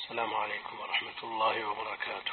السلام عليكم ورحمة الله وبركاته.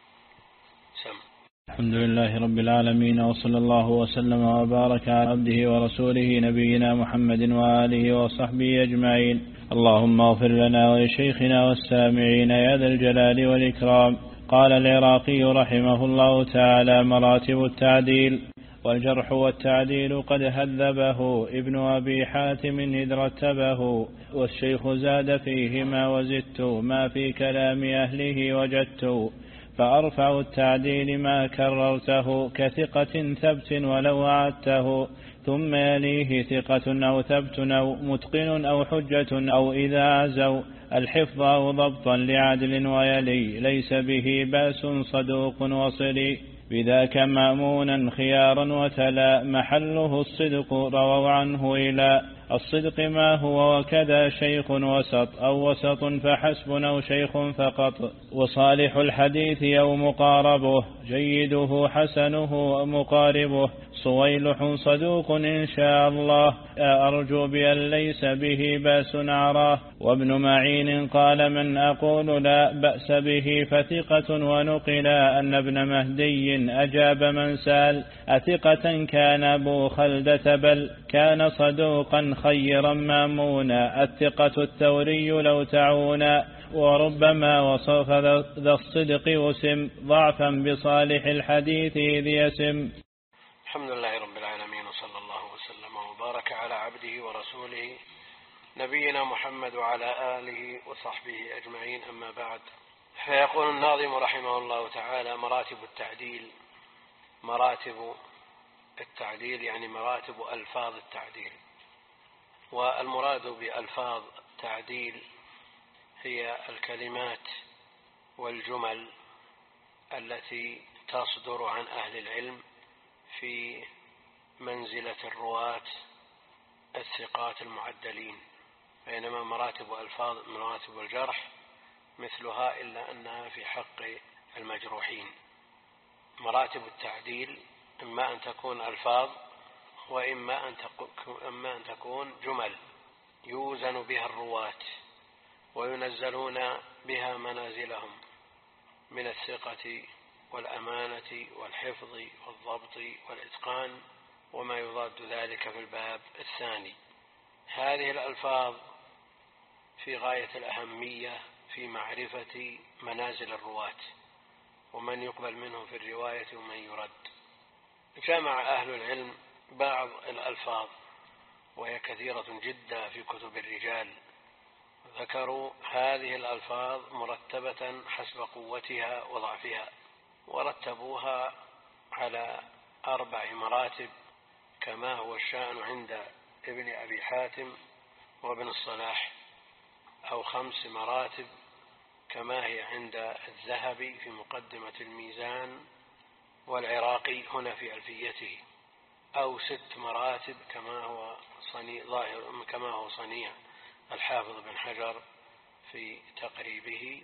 الحمد لله رب العالمين، وصلى الله وسلم وبارك على عبده ورسوله نبينا محمد وآله وصحبه أجمعين. اللهم اغفر لنا ولشيخنا والسامعين يا ذا الجلال والإكرام. قال العراقي رحمه الله تعالى: مراتب التعديل. والجرح والتعديل قد هذبه ابن أبي حاتم إذ رتبه، والشيخ زاد فيهما وزدت ما في كلام أهله وجدت. فأرفع التعديل ما كررته كثقة ثبت ولو أعدته، ثم يليه ثقة أو ثبت أو متقن أو حجة أو إذا عزوا الحفظ أو ضبطا لعدل، ويلي ليس به بأس صدوق وصلي، بذاك مأمونا خيارا وتلا محله الصدق رووا عنه إلى الصدق ما هو، وكذا شيخ وسط أو وسط فحسب أو شيخ فقط، وصالح الحديث أو مقاربه جيده حسنه مقاربه، صويلح صدوق إن شاء الله أرجو بأن ليس به بأس عراه. وابن معين قال: من أقول لا بأس به فثقة، ونقلا أن ابن مهدي أجاب من سأل أثقة كان أبو خلدة بل كان صدوقا خيرا مامونا، الثقة الثوري لو تعونا، وربما وصف ذا الصدق وسم ضعفا بصالح الحديث إذ يسم. الحمد لله رب العالمين، وصلى الله وسلم وبارك على عبده ورسوله نبينا محمد وعلى آله وصحبه أجمعين، أما بعد. فيقول الناظم رحمه الله تعالى: مراتب التعديل. مراتب التعديل يعني مراتب ألفاظ التعديل. والمراد بألفاظ التعديل هي الكلمات والجمل التي تصدر عن أهل العلم في منزلة الرواة الثقات المعدلين، بينما مراتب الجرح مثلها إلا أنها في حق المجروحين. مراتب التعديل إما أن تكون ألفاظ، وإما أن تكون جمل يوزن بها الرواة وينزلون بها منازلهم من الثقة والأمانة والحفظ والضبط والإتقان وما يضاد ذلك في الباب الثاني. هذه الألفاظ في غاية الأهمية في معرفة منازل الرواة ومن يقبل منهم في الرواية ومن يرد. جمع أهل العلم بعض الألفاظ وهي كثيرة جدا في كتب الرجال، ذكروا هذه الألفاظ مرتبة حسب قوتها وضعفها، ورتبوها على 4 مراتب كما هو الشأن عند ابن أبي حاتم وابن الصلاح، أو 5 مراتب كما هي عند الذهبي في مقدمة الميزان والعراقي هنا في ألفيته، أو 6 مراتب كما هو صنيع الحافظ بن حجر في تقريبه،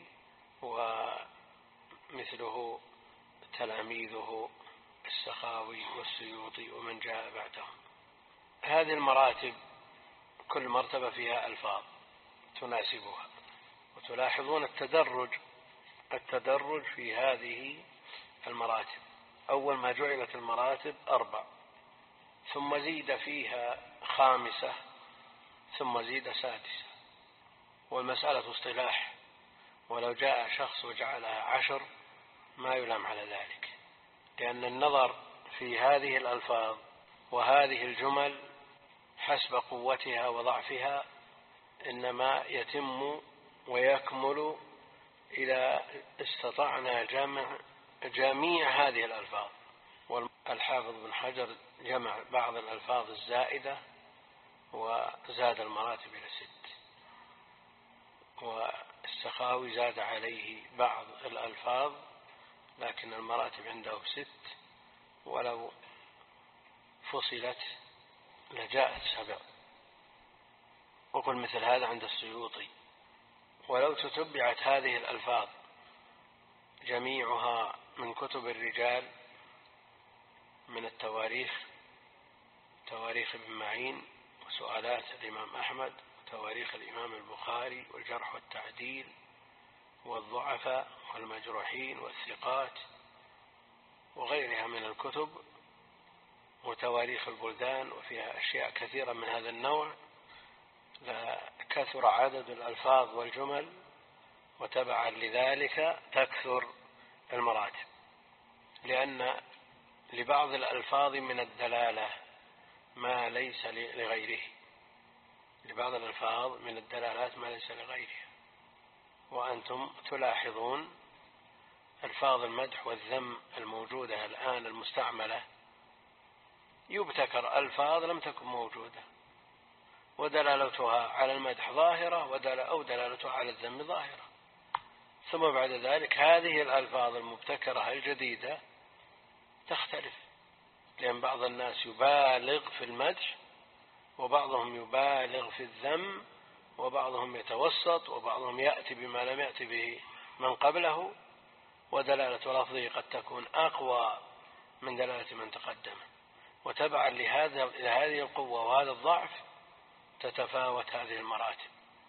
ومثله تلاميذه السخاوي والسيوطي ومن جاء بعدهم. هذه المراتب كل مرتبة فيها ألفاظ تناسبها، وتلاحظون التدرج في هذه المراتب. أول ما جعلت المراتب 4، ثم زيد فيها 5، ثم زيد 6، والمسألة اصطلاح، ولو جاء شخص وجعلها 10 ما يلام على ذلك، لأن النظر في هذه الألفاظ وهذه الجمل حسب قوتها وضعفها إنما يتم ويكمل إذا استطعنا جميع هذه الألفاظ. والحافظ بن حجر جمع بعض الألفاظ الزائدة وزاد المراتب إلى 6، والسخاوي زاد عليه بعض الألفاظ لكن المراتب عنده 6، ولو فصلت لجاءت 7. وقل مثل هذا عند السيوطي. ولو تتبعت هذه الألفاظ جميعها من كتب الرجال، من التواريخ، تواريخ ابن معين وسؤالات الإمام أحمد وتواريخ الإمام البخاري والجرح والتعديل والضعفاء والمجروحين والثقات وغيرها من الكتب وتواريخ البلدان، وفيها أشياء كثيرة من هذا النوع، كثر عدد الألفاظ والجمل، وتبعا لذلك تكثر المراتب، لأن لبعض الألفاظ من الدلالة ما ليس لغيره، لبعض الألفاظ من الدلالات ما ليس لغيرها. وأنتم تلاحظون ألفاظ المدح والذم الموجودة الآن المستعملة يبتكر ألفاظ لم تكن موجودة، ودلالتها على المدح ظاهرة أو دلالتها على الذم ظاهرة، ثم بعد ذلك هذه الألفاظ المبتكرة الجديدة تختلف، لأن بعض الناس يبالغ في المدح، وبعضهم يبالغ في الذم، وبعضهم يتوسط، وبعضهم يأتي بما لم يأتي به من قبله، ودلالة لفظه قد تكون أقوى من دلالة من تقدم، وتبعا لهذه القوة وهذا الضعف تتفاوت هذه المراتب.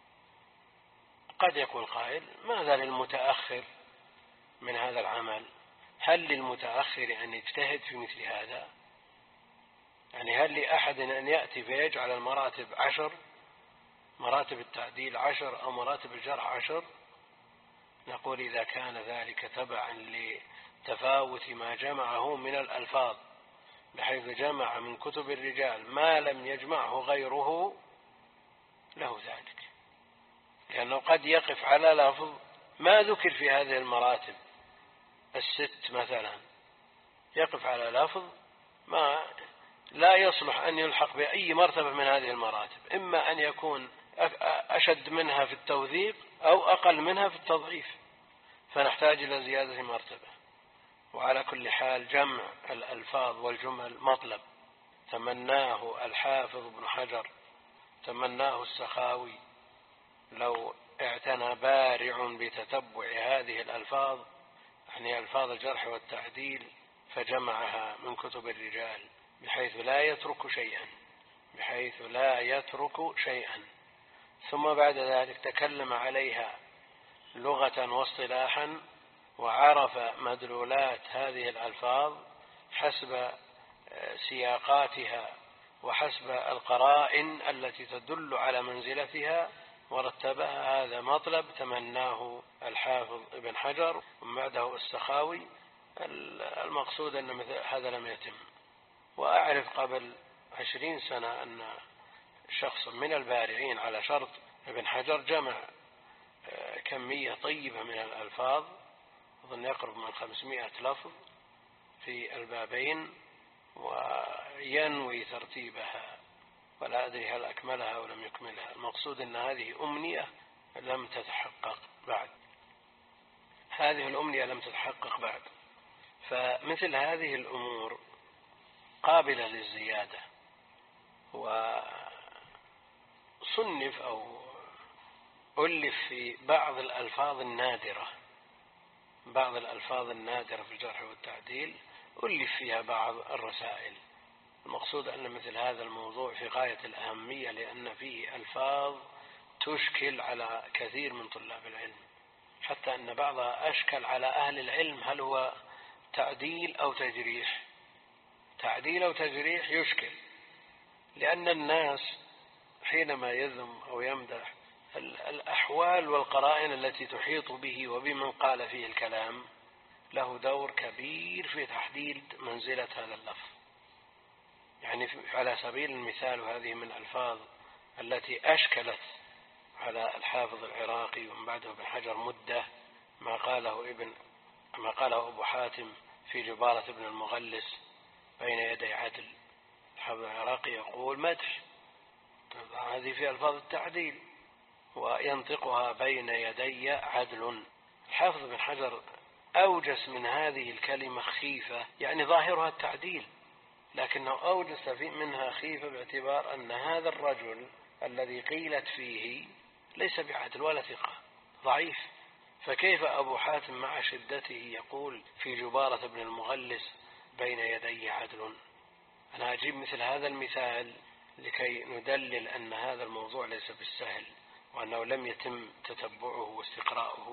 قد يكون قائل: ماذا للمتأخر من هذا العمل؟ هل للمتأخر أن يجتهد في مثل هذا؟ يعني هل لأحد أن يأتي فيجعل المراتب 10، مراتب التعديل 10 أو مراتب الجرح 10؟ نقول: إذا كان ذلك تبعا لتفاوت ما جمعه من الألفاظ، بحيث جمع من كتب الرجال ما لم يجمعه غيره، له ذلك، لأنه قد يقف على لفظ ما ذكر في هذه المراتب 6 مثلا، يقف على لفظ ما لا يصلح أن يلحق بأي مرتبة من هذه المراتب، إما أن يكون أشد منها في التوثيق أو أقل منها في التضعيف، فنحتاج إلى زيادة مرتبة. وعلى كل حال جمع الألفاظ والجمل مطلب تمناه الحافظ ابن حجر، تمناه السخاوي، لو اعتنى بارع بتتبع هذه الألفاظ، يعني ألفاظ الجرح والتعديل، فجمعها من كتب الرجال بحيث لا يترك شيئا، ثم بعد ذلك تكلم عليها لغة واصطلاحا، وعرف مدلولات هذه الألفاظ حسب سياقاتها وحسب القرائن التي تدل على منزلتها ورتبها. هذا مطلب تمناه الحافظ ابن حجر ومن بعده السخاوي. المقصود أن مثل هذا لم يتم. وأعرف قبل 20 سنة أن شخص من البارعين على شرط ابن حجر جمع كمية طيبة من الألفاظ، أظن يقرب من 500 لفظ في البابين، وينوي ترتيبها، ولا أدري هل أكملها أو لم يكملها. المقصود أن هذه أمنية لم تتحقق بعد. فمثل هذه الأمور قابلة للزيادة، وصنف أو ألف في بعض الألفاظ النادرة في الجرح والتعديل، ألف فيها بعض الرسائل. المقصود أن مثل هذا الموضوع في غاية الأهمية، لأن فيه ألفاظ تشكل على كثير من طلاب العلم، حتى أن بعضها أشكل على أهل العلم، هل هو تعديل أو تجريح؟ تعديل أو تجريح يشكل، لأن الناس حينما يذم أو يمدح الأحوال والقرائن التي تحيط به وبمن قال فيه الكلام له دور كبير في تحديد منزلة هذا اللفظ. يعني على سبيل المثال، هذه من الألفاظ التي أشكلت على الحافظ العراقي ومن بعده ابن حجر مدة، ما قاله أبو حاتم في جبارة ابن المغلس بين يدي عدل. الحافظ العراقي يقول مدح، هذه في ألفاظ التعديل، وينطقها بين يدي عدل. الحافظ ابن حجر أوجس من هذه الكلمة خيفة، يعني ظاهرها التعديل، لكنه أوجس منها خيفة باعتبار أن هذا الرجل الذي قيلت فيه ليس بعدل ولا ثقة، ضعيف. فكيف أبو حاتم مع شدته يقول في جبارة ابن المغلس بين يدي عدل؟ أنا أجيب مثل هذا المثال لكي ندلل أن هذا الموضوع ليس بالسهل، وأنه لم يتم تتبعه واستقراؤه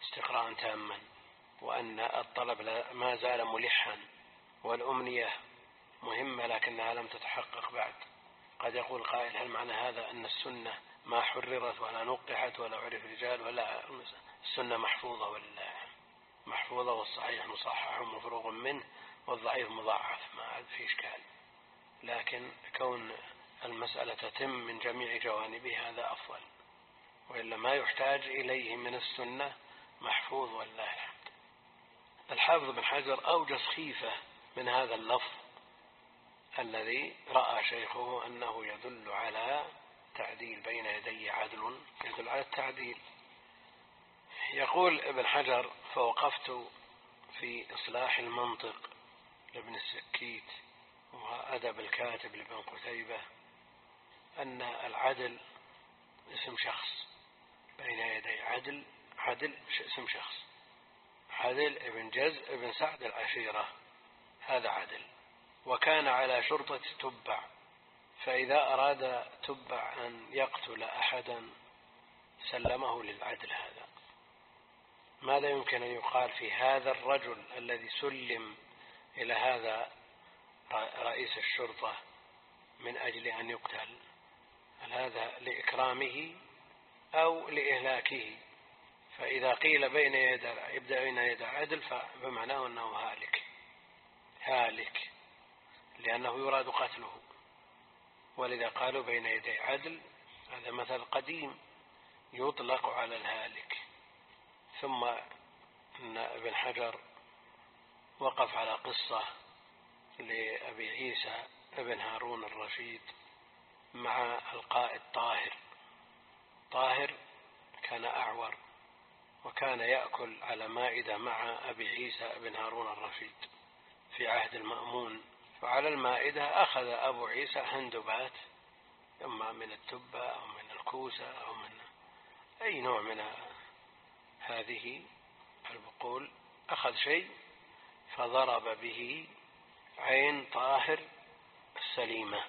استقراء تاما، وأن الطلب ما زال ملحا، والأمنية مهمة لكنها لم تتحقق بعد. قد يقول قائل: هل معنى هذا أن السنة ما حررت ولا نقحت ولا عرف رجال، ولا السنة محفوظة؟ ولا محفوظة، والصحيح مصحح ومفروغ منه، والضعيف مضاعف، ما في إشكال. لكن كون المسألة تتم من جميع جوانبها هذا أفضل، وإلا ما يحتاج إليه من السنة محفوظ والله الحمد. الحافظ بن حجر أوجز خيفة من هذا اللفظ الذي رأى شيخه أنه يدل على تعديل بين يدي عدل، يدل على التعديل. يقول ابن حجر: فوقفت في إصلاح المنطق لابن السكيت وأدب الكاتب لابن قتيبة أن العدل اسم شخص، بين يدي عدل اسم شخص. عدل ابن جزء ابن سعد العشيرة هذا عدل، وكان على شرطة تبع، فإذا أراد تبع أن يقتل أحدا سلمه للعدل. هذا ماذا يمكن أن يقال في هذا الرجل الذي سلم إلى هذا رئيس الشرطة من أجل أن يقتل؟ هل هذا لإكرامه أو لإهلاكه؟ فإذا قيل يبدأ بين يدي عدل فبمعناه أنه هالك لأنه يراد قتله، ولذا قالوا بين يدي عدل. هذا مثل قديم يطلق على الهالك. ثم إن ابن حجر وقف على قصة لأبي عيسى ابن هارون الرشيد مع القائد طاهر كان أعور، وكان يأكل على مائدة مع أبي عيسى ابن هارون الرشيد في عهد المأمون. فعلى المائدة أخذ أبو عيسى هندبات، إما من التبة أو من الكوسة أو من أي نوع من هذه البقول، أخذ شيء فضرب به عين طاهر السليمة،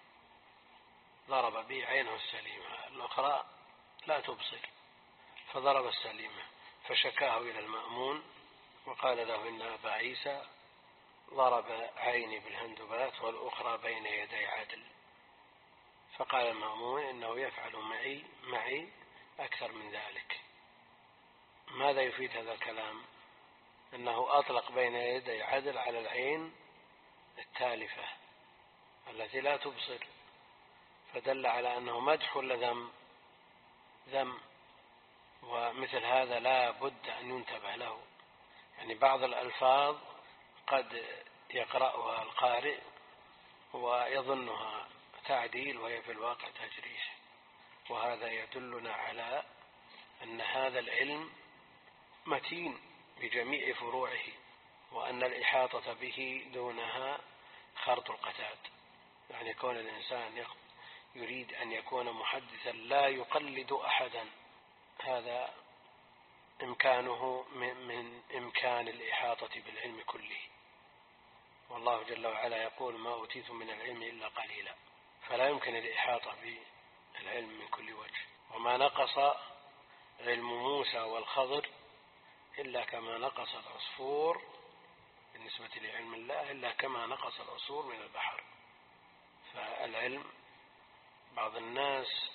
ضرب به عينه السليمة، الأخرى لا تبصر، فضرب السليمة، فشكاه إلى المأمون وقال له: إن أبا عيسى ضرب عيني بالهندبات والأخرى بين يدي عدل. فقال المأمون: إنه يفعل معي أكثر من ذلك. ماذا يفيد هذا الكلام؟ أنه أطلق بين يدي عدل على العين التالفة التي لا تبصر، فدل على أنه مدح ولا ذم. ومثل هذا لا بد أن ينتبه له. يعني بعض الألفاظ قد يقرأها القارئ ويظنها تعديل وهي في الواقع تجريح، وهذا يدلنا على أن هذا العلم متين بجميع فروعه، وأن الإحاطة به دونها خرط القتاد. يعني كون الإنسان يريد أن يكون محدثا لا يقلد أحدا، هذا إمكانه من إمكان الإحاطة بالعلم كله. والله جل وعلا يقول: ما أوتيت من العلم إلا قليلا، فلا يمكن الإحاطة بالعلم من كل وجه. وما نقص علم موسى والخضر إلا كما نقص العصفور بالنسبة لعلم الله، إلا كما نقص العصفور من البحر. فالعلم، بعض الناس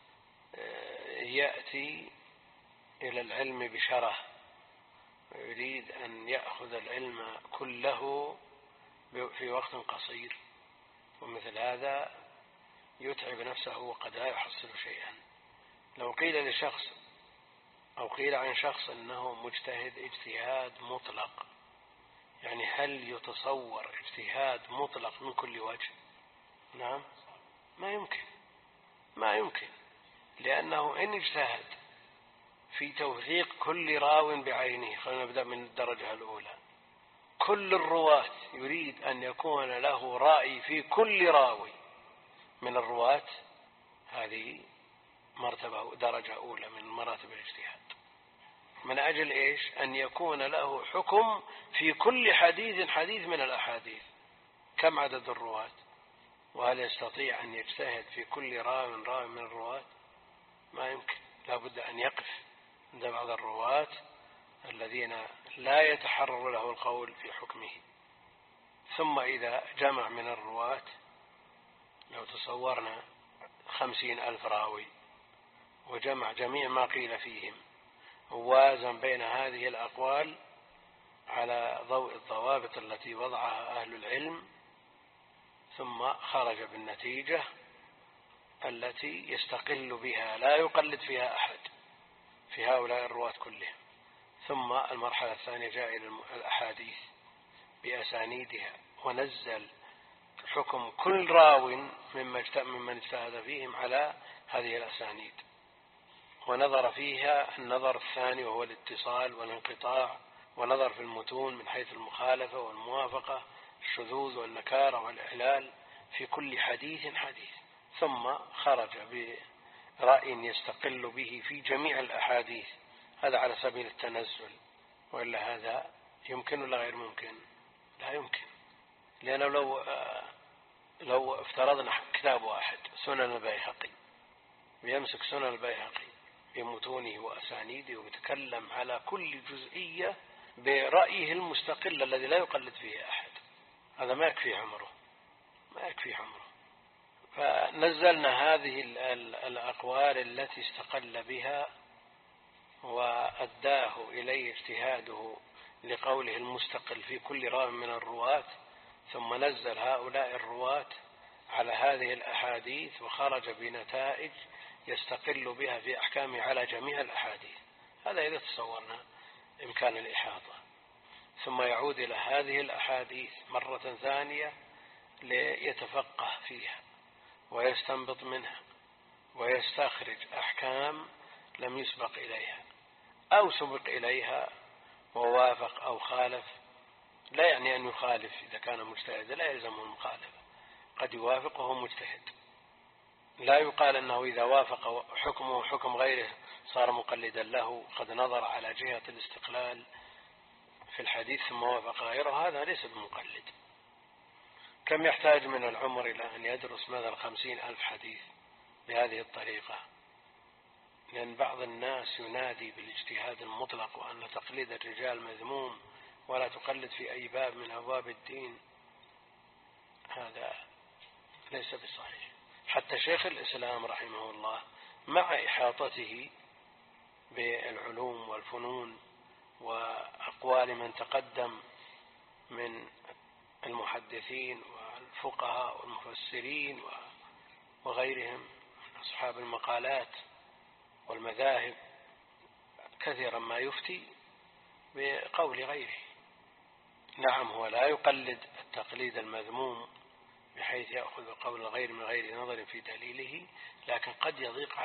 يأتي إلى العلم بشره ويريد أن يأخذ العلم كله في وقت قصير، ومثل هذا يتعب نفسه وقد لا يحصل شيئا. لو قيل لشخص أو قيل عن شخص أنه مجتهد اجتهاد مطلق، يعني هل يتصور اجتهاد مطلق من كل وجه؟ نعم، ما يمكن، لأنه إن اجتهد في توثيق كل راو بعينه، خلينا نبدأ من الدرجة الأولى، كل الرواة يريد أن يكون له رأي في كل راوي من الرواة، هذه مرتبة درجة أولى من مراتب الاجتهاد. من أجل إيش؟ أن يكون له حكم في كل حديث من الأحاديث. كم عدد الرواة؟ وهل يستطيع أن يجتهد في كل راو من الرواة؟ ما يمكن، لا بد أن يقف عند بعض الرواة الذين لا يتحرر له القول في حكمه. ثم إذا جمع من الرواة، لو تصورنا 50,000 راوي وجمع جميع ما قيل فيهم ووازن بين هذه الأقوال على ضوء الضوابط التي وضعها أهل العلم، ثم خرج بالنتيجة التي يستقل بها لا يقلد فيها أحد في هؤلاء الرواة كلهم. ثم المرحلة الثانية جاء إلى الأحاديث بأسانيدها ونزل حكم كل راو ممن اجتهد فيهم على هذه الأسانيد، ونظر فيها النظر الثاني وهو الاتصال والانقطاع، ونظر في المتون من حيث المخالفة والموافقة، الشذوذ والنكارة والإعلال في كل حديث. ثم خرج برأي يستقل به في جميع الأحاديث. هذا على سبيل التنزل، وإلا هذا يمكن ولا غير ممكن؟ لا يمكن، لأنه لو افترضنا كتاب واحد سنن البيهقي، ويمسك سنن البيهقي بمتونه وأسانيده ويتكلم على كل جزئية برأيه المستقل الذي لا يقلد فيه أحد، هذا ما يكفي عمره. فنزلنا هذه الأقوال التي استقل بها وأداه إليه اجتهاده لقوله المستقل في كل راو من الرواة، ثم نزل هؤلاء الرواة على هذه الأحاديث وخرج بنتائج يستقل بها في أحكامه على جميع الأحاديث. هذا إذا تصورنا إمكان الإحاطة. ثم يعود إلى هذه الأحاديث مرة ثانية ليتفقه فيها ويستنبط منها ويستخرج أحكام لم يسبق إليها أو سبق إليها ووافق أو خالف. لا يعني أن يخالف، إذا كان مجتهد لا يلزمه المخالفة، قد يوافق وهو مجتهد. لا يقال أنه إذا وافق حكمه حكم غيره صار مقلدا له، قد نظر على جهة الاستقلال في الحديث ثم وافق غيره، هذا ليس بمقلد. كم يحتاج من العمر إلى أن يدرس مثلا 50,000 حديث بهذه الطريقة؟ لأن بعض الناس ينادي بالاجتهاد المطلق وأن تقليد الرجال مذموم ولا تقلد في أي باب من أبواب الدين، هذا ليس بصحيح. حتى شيخ الإسلام رحمه الله مع إحاطته بالعلوم والفنون وأقوال من تقدم من المحدثين والفقهاء والمفسرين وغيرهم من أصحاب المقالات والمذاهب، كثيرا ما يفتي بقول غيره. نعم، هو لا يقلد التقليد المذموم بحيث يأخذ قول الغير من غير نظر في دليله، لكن قد يضيق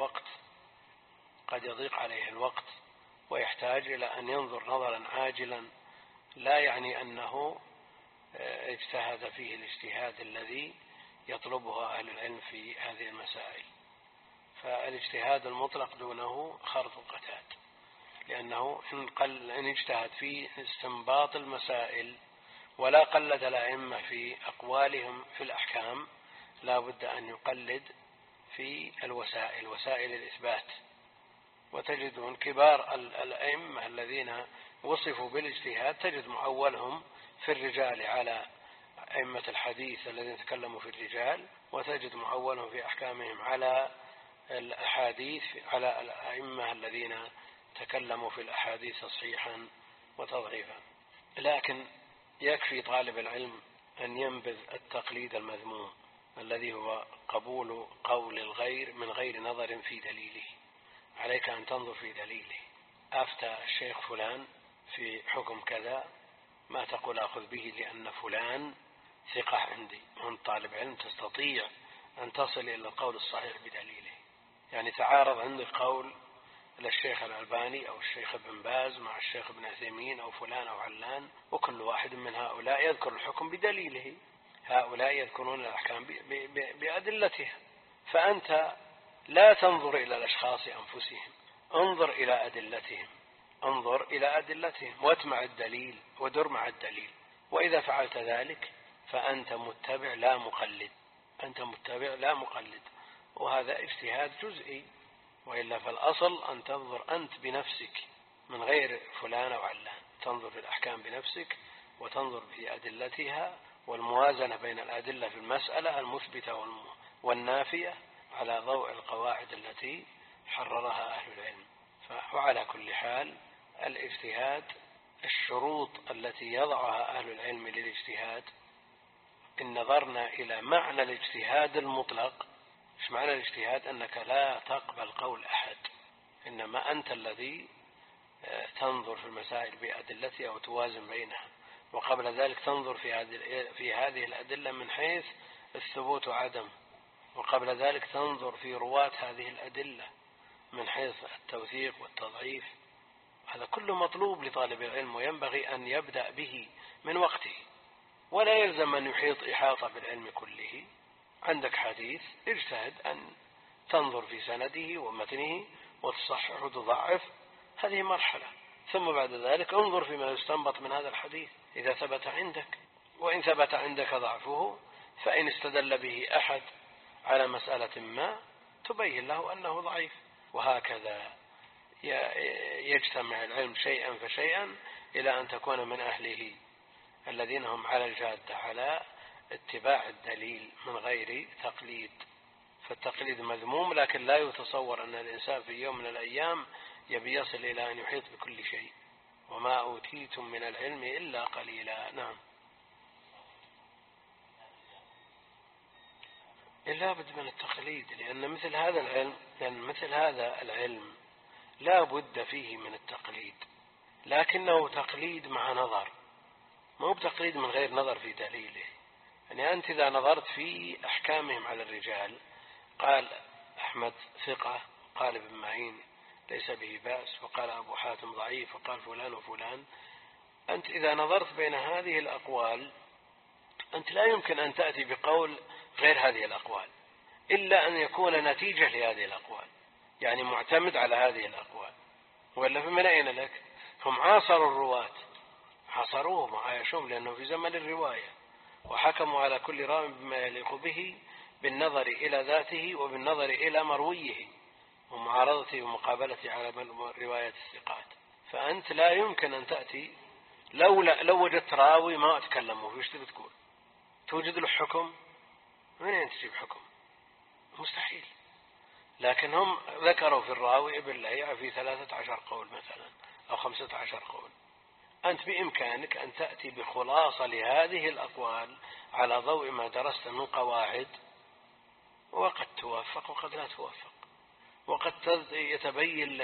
عليه الوقت ويحتاج إلى أن ينظر نظرا عاجلا، لا يعني أنه اجتهد فيه الاجتهاد الذي يطلبه أهل العلم في هذه المسائل. فالاجتهاد المطلق دونه خرط قتاد، لأنه إن اجتهد في استنباط المسائل ولا قلد الأئمة في أقوالهم في الأحكام، لا بد أن يقلد في وسائل الإثبات. وتجدون كبار الأئمة الذين وصفوا بالاجتهاد تجد معولهم في الرجال على أئمة الحديث الذين تكلموا في الرجال، وتجد معولهم في أحكامهم على الأحاديث على الأئمة الذين تكلموا في الأحاديث تصحيحا وتضعيفا. لكن يكفي طالب العلم أن ينبذ التقليد المذموم الذي هو قبول قول الغير من غير نظر في دليله. عليك أن تنظر في دليله. أفتى الشيخ فلان في حكم كذا، ما تقول أخذ به لأن فلان ثقة عندي. وأنت طالب علم تستطيع أن تصل إلى القول الصحيح بدليله. يعني تعارض عندك قول للشيخ الألباني أو الشيخ ابن باز مع الشيخ ابن عثيمين أو فلان أو علان، وكل واحد من هؤلاء يذكر الحكم بدليله، هؤلاء يذكرون الأحكام بأدلتها. فأنت لا تنظر إلى الأشخاص أنفسهم، انظر إلى أدلتهم واتمع الدليل ودر مع الدليل. وإذا فعلت ذلك فأنت متبع لا مقلد، وهذا اجتهاد جزئي. وإلا فالأصل أن تنظر أنت بنفسك من غير فلان أو علان، تنظر في الأحكام بنفسك وتنظر في أدلتها والموازنة بين الأدلة في المسألة المثبتة والنافية على ضوء القواعد التي حررها أهل العلم. وعلى كل حال الاجتهاد، الشروط التي يضعها أهل العلم للاجتهاد، إن نظرنا إلى معنى الاجتهاد المطلق. إيش معنى الاجتهاد؟ أنك لا تقبل قول أحد، إنما أنت الذي تنظر في المسائل بأدلتها وتوازن بينها، وقبل ذلك تنظر في هذه الأدلة من حيث الثبوت وعدم، وقبل ذلك تنظر في رواة هذه الأدلة من حيث التوثيق والتضعيف. هذا كله مطلوب لطالب العلم، وينبغي أن يبدأ به من وقته، ولا يلزم أن يحيط إحاطة بالعلم كله. عندك حديث، اجتهد أن تنظر في سنده ومتنه وتصحح وتضعف، هذه مرحلة، ثم بعد ذلك انظر فيما يستنبط من هذا الحديث إذا ثبت عندك، وإن ثبت عندك ضعفه فإن استدل به أحد على مسألة ما تبين له أنه ضعيف. وهكذا يجتمع العلم شيئا فشيئا إلى أن تكون من أهله الذين هم على الجادة، على اتباع الدليل من غير تقليد. فالتقليد مذموم، لكن لا يتصور أن الإنسان في يوم من الأيام يبي يصل إلى أن يحيط بكل شيء. وما أوتيتم من العلم إلا قليلا. نعم. لا بد من التقليد، لأن مثل هذا العلم لا بد فيه من التقليد، لكنه تقليد مع نظر، ما هو بتقليد من غير نظر في دليله. يعني أنت إذا نظرت في أحكامهم على الرجال، قال أحمد ثقة، قال ابن معين ليس به بأس، وقال أبو حاتم ضعيف، وقال فلان وفلان، أنت إذا نظرت بين هذه الأقوال أنت لا يمكن أن تأتي بقول غير هذه الأقوال، إلا أن يكون نتيجة لهذه الأقوال، يعني معتمد على هذه الأقوال، ولا فمن أين لك؟ هم عاصروا الرواة، حصروهم وعايشوهم، لأنه في زمن الرواية، وحكموا على كل راوي بما يليق به بالنظر إلى ذاته وبالنظر إلى مرويه ومعارضته ومقابلته على رواية الثقات. فأنت لا يمكن أن تأتي لو وجدت راوي ما أتكلمه فيش تبي تقول توجد له حكم؟ من أين تجيب حكم؟ مستحيل. لكن هم ذكروا في الراوي ابن لهيعة في 13 قول مثلا أو 15 قول، أنت بإمكانك أن تأتي بخلاصة لهذه الأقوال على ضوء ما درست من قواعد، وقد توافق وقد لا توافق، وقد يتبين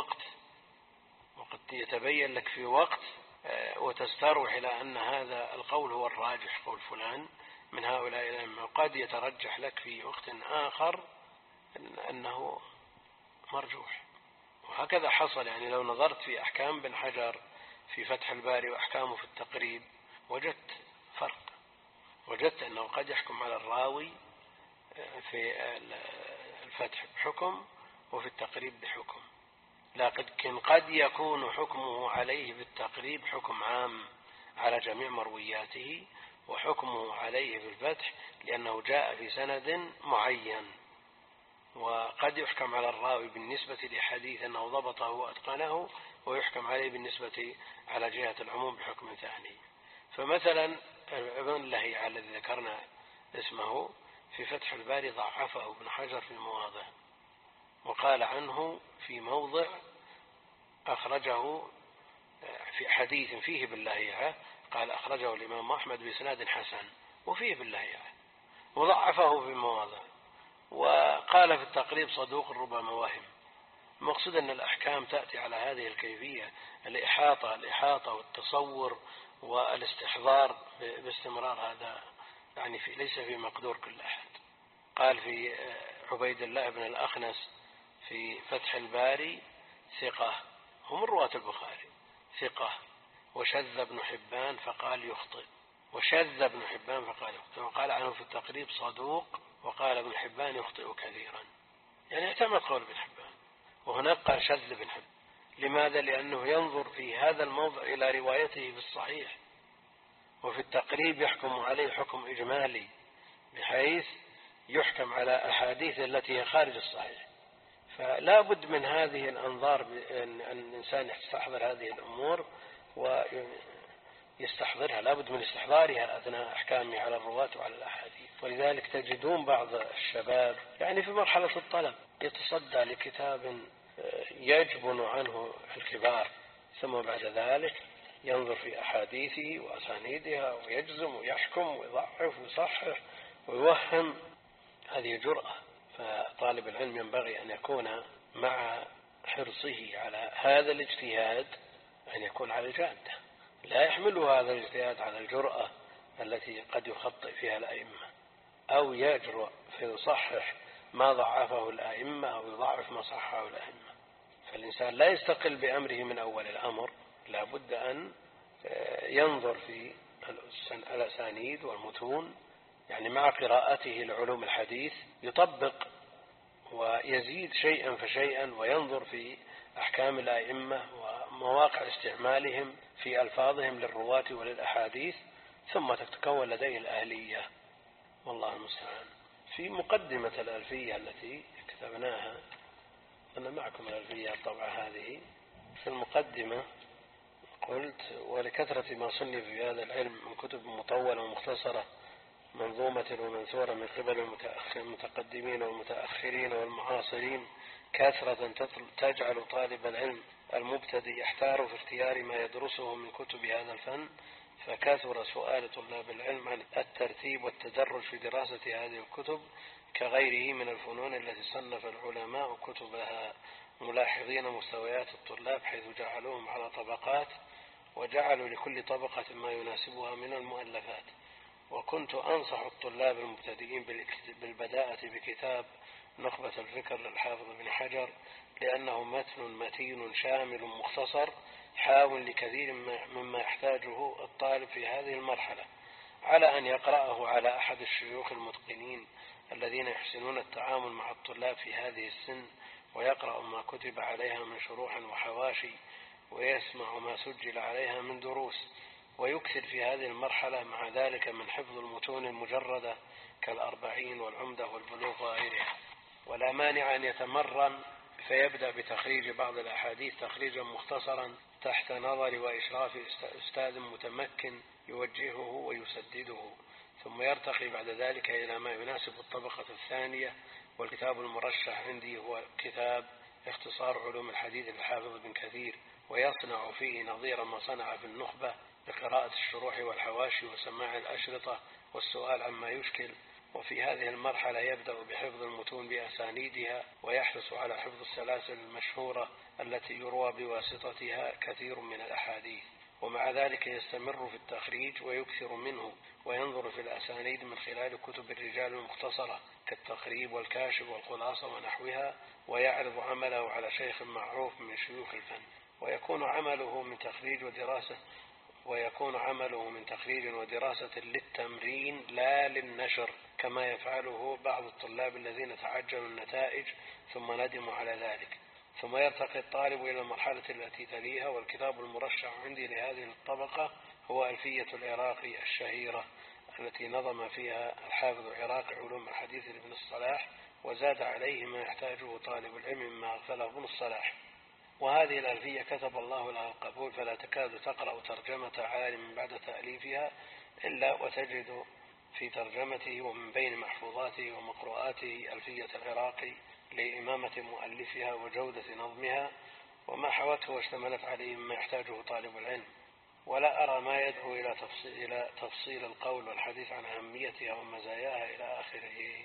لك في وقت وتستروح إلى أن هذا القول هو الراجح، قول فلان من هؤلاء الأئمة، وقد يترجح لك في وقت آخر أنه مرجوح. وهكذا حصل. يعني لو نظرت في أحكام بن حجر في فتح الباري وأحكامه في التقريب وجدت فرق، وجدت أنه قد يحكم على الراوي في الفتح بحكم وفي التقريب بحكم، لكن قد يكون حكمه عليه بالتقريب حكم عام على جميع مروياته، وحكمه عليه بالفتح لأنه جاء في سند معين. وقد يحكم على الراوي بالنسبة لحديث أنه ضبطه وأتقنه، ويحكم عليه بالنسبة على جهة العموم بحكم ثاني. فمثلا ابن لهيعة الذي ذكرنا اسمه في فتح الباري ضعفه ابن حجر في مواضع، وقال عنه في موضع أخرجه في حديث فيه ابن لهيعة، قال أخرجه الإمام أحمد بإسناد حسن وفيه ابن لهيعة، وضعفه في مواضع، وقال في التقريب صدوق ربما وهم. المقصود أن الأحكام تأتي على هذه الكيفية، الإحاطة والتصور والاستحضار باستمرار، هذا يعني ليس في مقدور كل أحد. قال في عبيد الله بن الأخنس في فتح الباري ثقة، هم رواة البخاري ثقة، وشذ ابن حبان فقال يخطئ، وقال عنه في التقريب صدوق، وقال ابن حبان يخطئ كثيرا، يعني اعتمد قول ابن حبان، وهناك قال شذ ابن حبان. لماذا؟ لأنه ينظر في هذا الموضع إلى روايته في الصحيح، وفي التقريب يحكم عليه حكم إجمالي بحيث يحكم على أحاديث التي هي خارج الصحيح، فلا بد من هذه الأنظار، أن الإنسان يستحضر هذه الأمور ويستحضرها، لا بد من استحضارها أثناء أحكامه على الرواة وعلى الأحاديث. ولذلك تجدون بعض الشباب يعني في مرحلة الطلب يتصدى لكتاب يجبن عنه الكبار، ثم بعد ذلك ينظر في أحاديثه وأسانيدها ويجزم ويحكم ويضعف ويصحح ويوهم. هذه جرأة. فطالب العلم ينبغي أن يكون مع حرصه على هذا الاجتهاد أن يكون على جادة، لا يحمله هذا الاجتهاد على الجرأة التي قد يخطئ فيها الأئمة، أو يجرؤ فيصحح ما ضعفه الأئمة أو يضعف ما صححه الأئمة. فالإنسان لا يستقل بأمره من أول الأمر، لا بد أن ينظر في الأسانيد والمتون، يعني مع قراءته لعلوم الحديث يطبق ويزيد شيئا فشيئا، وينظر في أحكام الأئمة ومواقع استعمالهم في ألفاظهم للرواة وللأحاديث، ثم تتكون لديه الأهلية، والله المستعان. في مقدمة الألفية التي كتبناها، أنا معكم الألفية الطبعة هذه، في المقدمة قلت: ولكثرة ما صنف في هذا العلم من كتب مطولة ومختصرة منظومة ومنثورة من قبل المتقدمين والمتأخرين والمعاصرين، كثرة تجعل طالب العلم المبتدئ يحتار في اختيار ما يدرسه من كتب هذا الفن، فكثر سؤال طلاب العلم عن الترتيب والتدرج في دراسة هذه الكتب كغيره من الفنون التي صنف العلماء كتبها، ملاحظين مستويات الطلاب حيث جعلوهم على طبقات، وجعلوا لكل طبقة ما يناسبها من المؤلفات. وكنت أنصح الطلاب المبتدئين بالبداءة بكتاب نخبة الفكر للحافظ بن حجر، لأنه متن متين شامل مختصر حاول لكثير مما يحتاجه الطالب في هذه المرحلة، على أن يقرأه على أحد الشيوخ المتقنين الذين يحسنون التعامل مع الطلاب في هذه السن، ويقرأ ما كتب عليها من شروح وحواشي، ويسمع ما سجل عليها من دروس، ويكثر في هذه المرحلة مع ذلك من حفظ المتون المجردة كالأربعين والعمدة والبلوغ وغيرها. ولا مانع أن يتمرن فيبدأ بتخريج بعض الأحاديث تخريجا مختصرا تحت نظر وإشراف أستاذ متمكن يوجهه ويسدده، ثم يرتقي بعد ذلك إلى ما يناسب الطبقة الثانية. والكتاب المرشح عندي هو كتاب اختصار علوم الحديث للحافظ بن كثير، ويصنع فيه نظير ما صنع في النخبة بقراءة الشروح والحواشي وسماع الأشرطة والسؤال عما يشكل. وفي هذه المرحلة يبدأ بحفظ المتون بأسانيدها، ويحرص على حفظ السلاسل المشهورة التي يروى بواسطتها كثير من الأحاديث، ومع ذلك يستمر في التخريج ويكثر منه، وينظر في الأسانيد من خلال كتب الرجال المختصرة كالتقريب والكاشف والخلاصة ونحوها، ويعرض عمله على شيخ معروف من شيوخ الفن، ويكون عمله من تخريج ودراسة للتمرين لا للنشر، كما يفعله بعض الطلاب الذين تعجلوا النتائج ثم ندموا على ذلك. ثم يرتقي الطالب إلى المرحلة التي تليها. والكتاب المرشح عندي لهذه الطبقة هو ألفية العراقي الشهيرة التي نظم فيها الحافظ العراقي علوم الحديث لابن الصلاح، وزاد عليه ما يحتاجه طالب العلم مما أغفله ابن الصلاح. وهذه الألفية كتب الله لها القبول، فلا تكاد تقرأ ترجمة عالم بعد تأليفها إلا وتجد في ترجمته ومن بين محفوظاته ومقروءاته ألفية العراقي لإمامة مؤلفها وجودة نظمها وما حوته واشتملت عليه مما يحتاجه طالب العلم. ولا أرى ما يدعو إلى تفصيل القول والحديث عن أهميتها ومزاياها إلى آخره.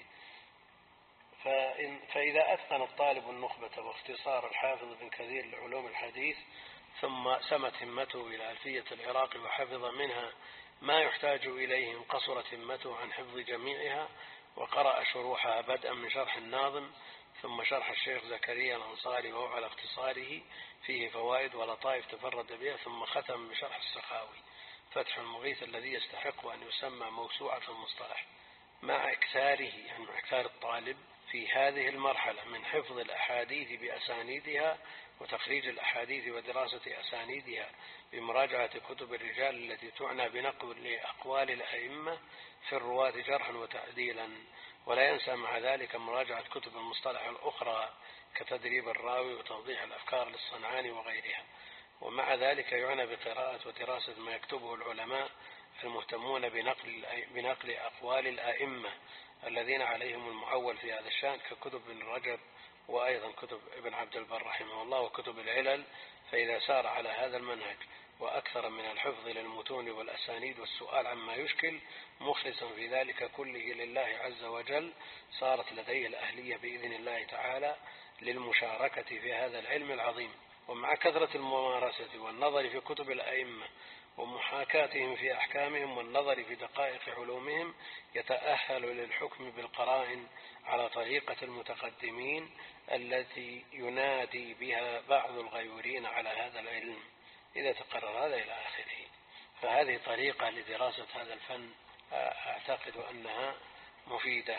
فإذا أتقن الطالب النخبة واختصار الحافظ بن كثير لعلوم الحديث، ثم سمت همته إلى ألفية العراقي وحفظ منها ما يحتاج إليه، انقصرت همته عن حفظ جميعها، وقرأ شروحها بدءا من شرح الناظم ثم شرح الشيخ زكريا الأنصاري وهو على اختصاره فيه فوائد ولطائف تفرد بها، ثم ختم بشرح السخاوي فتح المغيث الذي يستحق أن يسمى موسوعة المصطلح، مع إكثاره يعني مع إكثار الطالب في هذه المرحلة من حفظ الأحاديث بأسانيدها وتخريج الأحاديث ودراسة أسانيدها بمراجعة كتب الرجال التي تعنى بنقل لأقوال الأئمة في الرواة جرحا وتعديلا، ولا ينسى مع ذلك مراجعة كتب المصطلح الأخرى كتدريب الراوي وتوضيح الأفكار للصنعاني وغيرها. ومع ذلك يعنى بقراءة ودراسة ما يكتبه العلماء المهتمون بنقل أقوال الآئمة الذين عليهم المعول في هذا الشأن، ككتب ابن رجب وأيضا كتب ابن عبد البر رحمه الله وكتب العلل. فإذا سار على هذا المنهج وأكثر من الحفظ للمتون والأسانيد والسؤال عما يشكل مخلصا في ذلك كله لله عز وجل، صارت لديه الأهلية بإذن الله تعالى للمشاركة في هذا العلم العظيم. ومع كثرة الممارسة والنظر في كتب الأئمة ومحاكاتهم في أحكامهم والنظر في دقائق علومهم يتأهل للحكم بالقرائن على طريقة المتقدمين التي ينادي بها بعض الغيورين على هذا العلم إذا تقرر هذا إلى آخره. فهذه طريقة لدراسة هذا الفن أعتقد أنها مفيدة،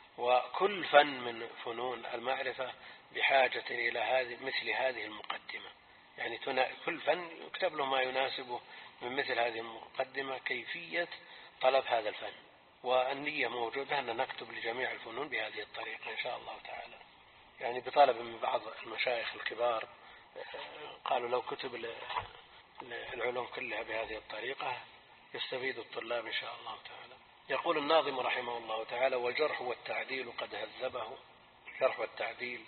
وكل فن من فنون المعرفة بحاجة إلى مثل هذه المقدمة. يعني كل فن يكتب له ما يناسبه من مثل هذه المقدمة، كيفية طلب هذا الفن، والنية موجودة أن نكتب لجميع الفنون بهذه الطريقة إن شاء الله تعالى. يعني بطلب من بعض المشايخ الكبار قالوا لو كتب العلوم كلها بهذه الطريقة يستفيد الطلاب إن شاء الله تعالى. يقول الناظم رحمه الله تعالى: والجرح والتعديل قد هذبه. الجرح والتعديل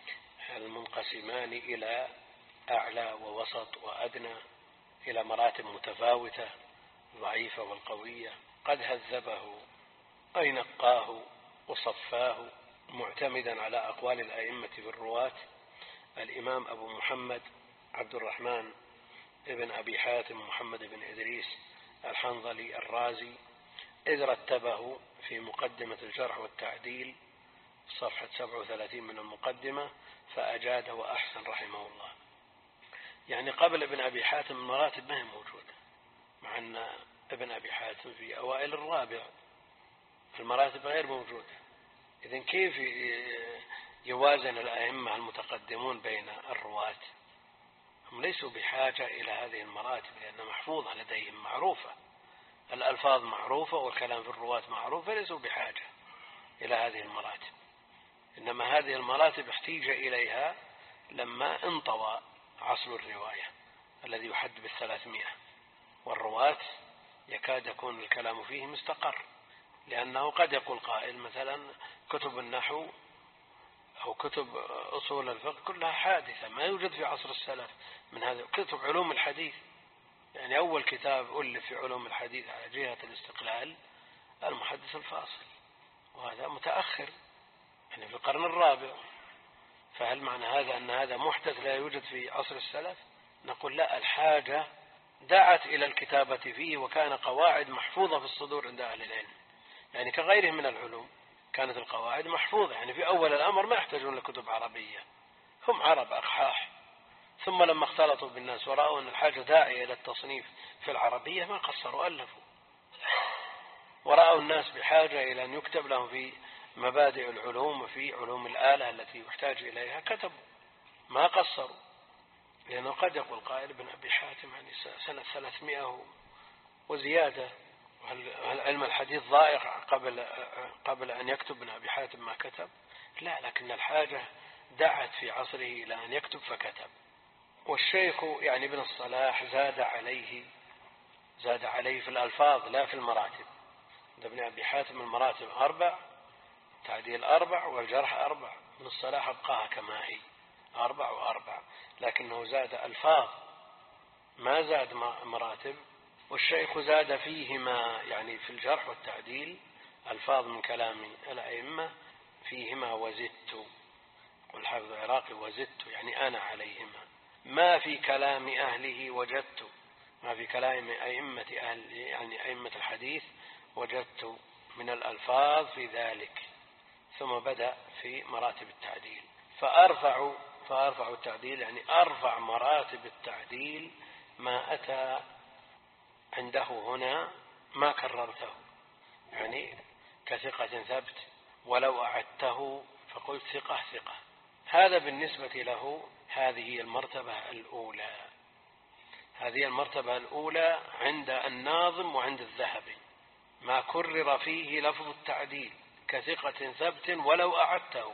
المنقسمان إلى أعلى ووسط وأدنى، إلى مراتب متفاوتة، ضعيفة والقوية. قد هذبه أي نقاه وصفاه معتمدا على أقوال الأئمة في الرواة: الإمام أبو محمد عبد الرحمن ابن أبي حاتم محمد بن إدريس الحنظلي الرازي، إذ رتبه في مقدمة الجرح والتعديل صفحة 37 من المقدمة فأجاد وأحسن رحمه الله. يعني قبل ابن أبي حاتم المراتب ما هي موجودة، مع أن ابن أبي حاتم في أوائل الرابع، المراتب غير موجودة. إذن كيف يوازن الأئمة المتقدمون بين الرواة؟ هم ليسوا بحاجة إلى هذه المراتب لأنها محفوظة لديهم، معروفة، الألفاظ معروفة والكلام في الرواة معروف، فليسوا بحاجة إلى هذه المراتب. إنما هذه المراتب احتيج إليها لما انطوى عصر الرواية الذي يحد بال300، والرواة يكاد يكون الكلام فيه مستقر، لأنه قد يقول قائل مثلا كتب النحو أو كتب أصول الفقه كلها حادثة، ما يوجد في عصر السلف من هذا. كتب علوم الحديث، يعني أول كتاب ألف في علوم الحديث على جهة الاستقلال المحدث الفاصل، وهذا متأخر يعني في القرن الرابع. فهل معنى هذا أن هذا محدث لا يوجد في عصر السلف؟ نقول لا، الحاجة دعت إلى الكتابة فيه، وكان قواعد محفوظة في الصدور عند أهل العلم، يعني كغيره من العلوم كانت القواعد محفوظة. يعني في أول الأمر ما يحتاجون لكتب عربية، هم عرب أقحاح، ثم لما اختلطوا بالناس ورأوا أن الحاجة داعية إلى التصنيف في العربية ما قصروا ألفوا، ورأوا الناس بحاجة إلى أن يكتب لهم في مبادئ العلوم وفي علوم الآلة التي يحتاج إليها، كتبوا ما قصروا. لأنه قد يقول قائل ابن أبي حاتم يعني سنة 300 وزيادة، وهل علم الحديث ضائع قبل أن يكتب ابن أبي حاتم ما كتب؟ لا، لكن الحاجة دعت في عصره إلى أن يكتب فكتب. والشيخ يعني ابن الصلاح زاد عليه في الألفاظ لا في المراتب. ابن أبي حاتم المراتب 4، تعديل 4 والجرح 4، ابن الصلاح أبقاها كما هي 4 و4، لكنه زاد ألفاظ ما زاد مراتب. والشيخ زاد فيهما، يعني في الجرح والتعديل ألفاظ من كلام الأئمة فيهما وزدت، والحافظ العراقي وزدت يعني أنا عليهما، ما في كلام أهله وجدت، ما في كلام أئمة يعني أئمة الحديث وجدت من الألفاظ في ذلك. ثم بدأ في مراتب التعديل، فأرفع التعديل يعني أرفع مراتب التعديل ما أتى عنده هنا ما كررته، يعني كثقة ثبت ولو أعدته فقلت ثقة. هذا بالنسبة له هذه المرتبة الأولى عند الناظم وعند الذهبي، ما كرر فيه لفظ التعديل كثقة ثبت ولو أعدته،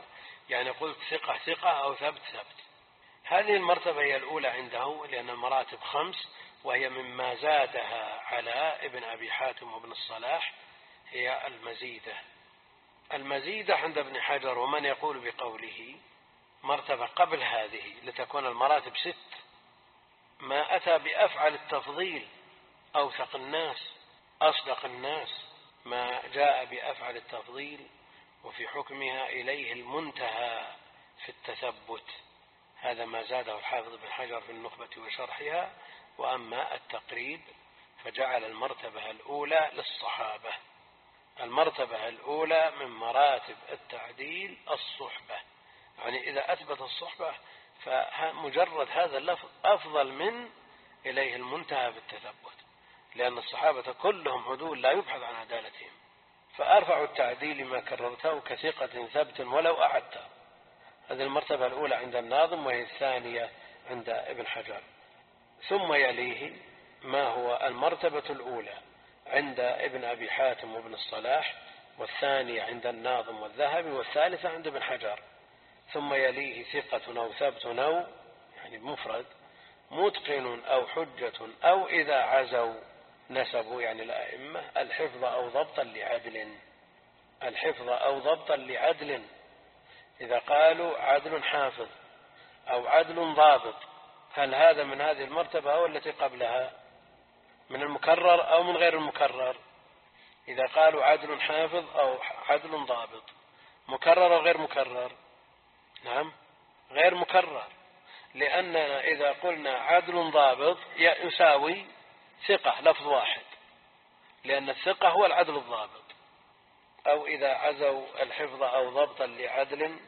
يعني قلت ثقة ثقة أو ثبت ثبت. هذه المرتبة هي الأولى عنده، لأن المراتب 5، وهي مما زادها على ابن أبي حاتم وابن الصلاح هي المزيدة. المزيدة عند ابن حجر ومن يقول بقوله مرتبة قبل هذه لتكون المراتب 6، ما أتى بأفعل التفضيل أوثق الناس أصدق الناس، ما جاء بأفعل التفضيل وفي حكمها إليه المنتهى في التثبت، هذا ما زاده الحافظ بن حجر في النخبة وشرحها. وأما التقريب فجعل المرتبة الأولى للصحابة. المرتبة الأولى من مراتب التعديل الصحبة، يعني إذا أثبت الصحبة فمجرد هذا اللفظ أفضل من إليه المنتهى في التثبت، لأن الصحابة كلهم عدول لا يبحث عن عدالتهم، فأرفع التعديل ما كررته كثقة ثبت ولو أعدته. هذه المرتبة الأولى عند الناظم، وهي الثانية عند ابن حجر. ثم يليه ما هو المرتبة الأولى عند ابن أبي حاتم وابن الصلاح، والثانية عند الناظم والذهبي، والثالثة عند ابن حجر. ثم يليه ثقة أو ثبت أو يعني مفرد، متقن أو حجة، أو إذا عزوا نسبوا يعني الأئمة الحفظ أو ضبطا لعدل. الحفظ أو ضبطا لعدل، إذا قالوا عدل حافظ أو عدل ضابط، هل هذا من هذه المرتبة أو التي قبلها، من المكرر أو من غير المكرر؟ إذا قالوا عدل حافظ أو عدل ضابط، مكرر أو غير مكرر؟ نعم غير مكرر، لأننا إذا قلنا عدل ضابط يساوي ثقة لفظ واحد، لأن الثقة هو العدل الضابط. أو إذا عزوا الحفظ أو ضبطا لعدل.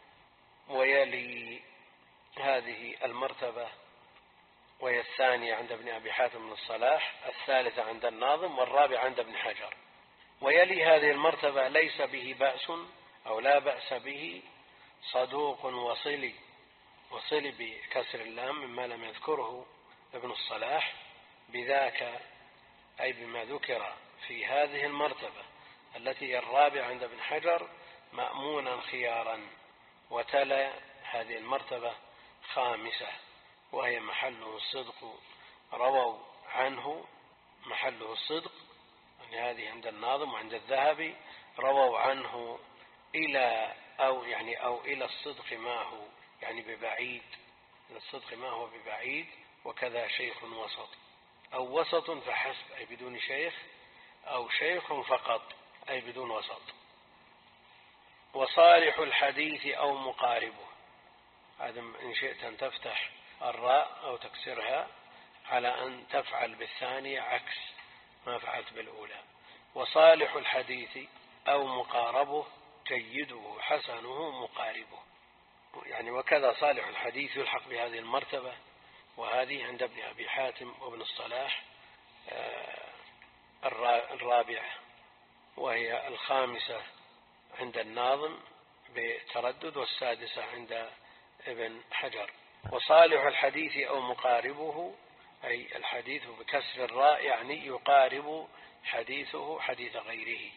ويلي هذه المرتبة وهي الثانية عند ابن أبي حاتم بن الصلاح، الثالثة عند الناظم، والرابعة عند ابن حجر. ويلي هذه المرتبة ليس به بأس أو لا بأس به صدوق وصلي، وصلي بكسر اللام مما لم يذكره ابن الصلاح، بذاك أي بما ذكر في هذه المرتبة التي هي الرابعة عند ابن حجر مأمونا خيارا. وتلا هذه المرتبة خامسة وهي محله الصدق، رووا عنه محله الصدق، يعني هذه عند الناظم وعند الذهبي، رووا عنه إلى أو إلى الصدق ما هو يعني ببعيد، إلى الصدق ما هو ببعيد. وكذا شيخ وسط، أو وسط فحسب أي بدون شيخ، أو شيخ فقط أي بدون وسط. وصالح الحديث أو مقاربه، هذا إن شئت أن تفتح الراء أو تكسرها على أن تفعل بالثانية عكس ما فعلت بالأولى. وصالح الحديث أو مقاربه جيده حسنه مقاربه، يعني وكذا صالح الحديث يلحق بهذه المرتبة، وهذه عند ابن أبي حاتم وابن الصلاح الرابعة، وهي الخامسة عند الناظم بتردد، والسادسة عند ابن حجر. وصالح الحديث أو مقاربه أي الحديث بكسر الراء، يعني يقارب حديثه حديث غيره،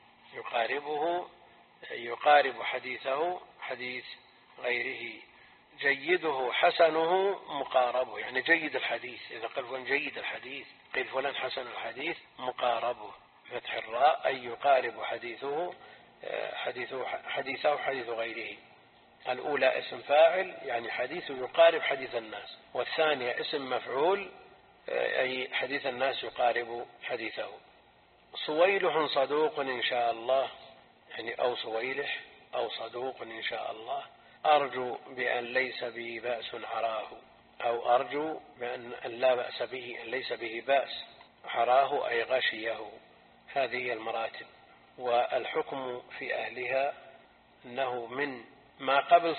يقارب حديثه حديث غيره. جيده حسنه مقاربه، يعني جيد الحديث، إذا قال فلان جيد الحديث قيل فلان حسن الحديث مقاربه فتح الراء أي يقارب حديثه حديث غيره. الأولى اسم فاعل يعني حديث يقارب حديث الناس، والثانية اسم مفعول أي حديث الناس يقارب حديثه. صويلح صدوق إن شاء الله، يعني أو صويلح أو صدوق إن شاء الله. أرجو بأن ليس به بأس عراه، أو أرجو بأن لا بأس به، أن ليس به بأس، عراه أي غشيه. هذه المراتب. والحكم في أهلها أنه من ما قبل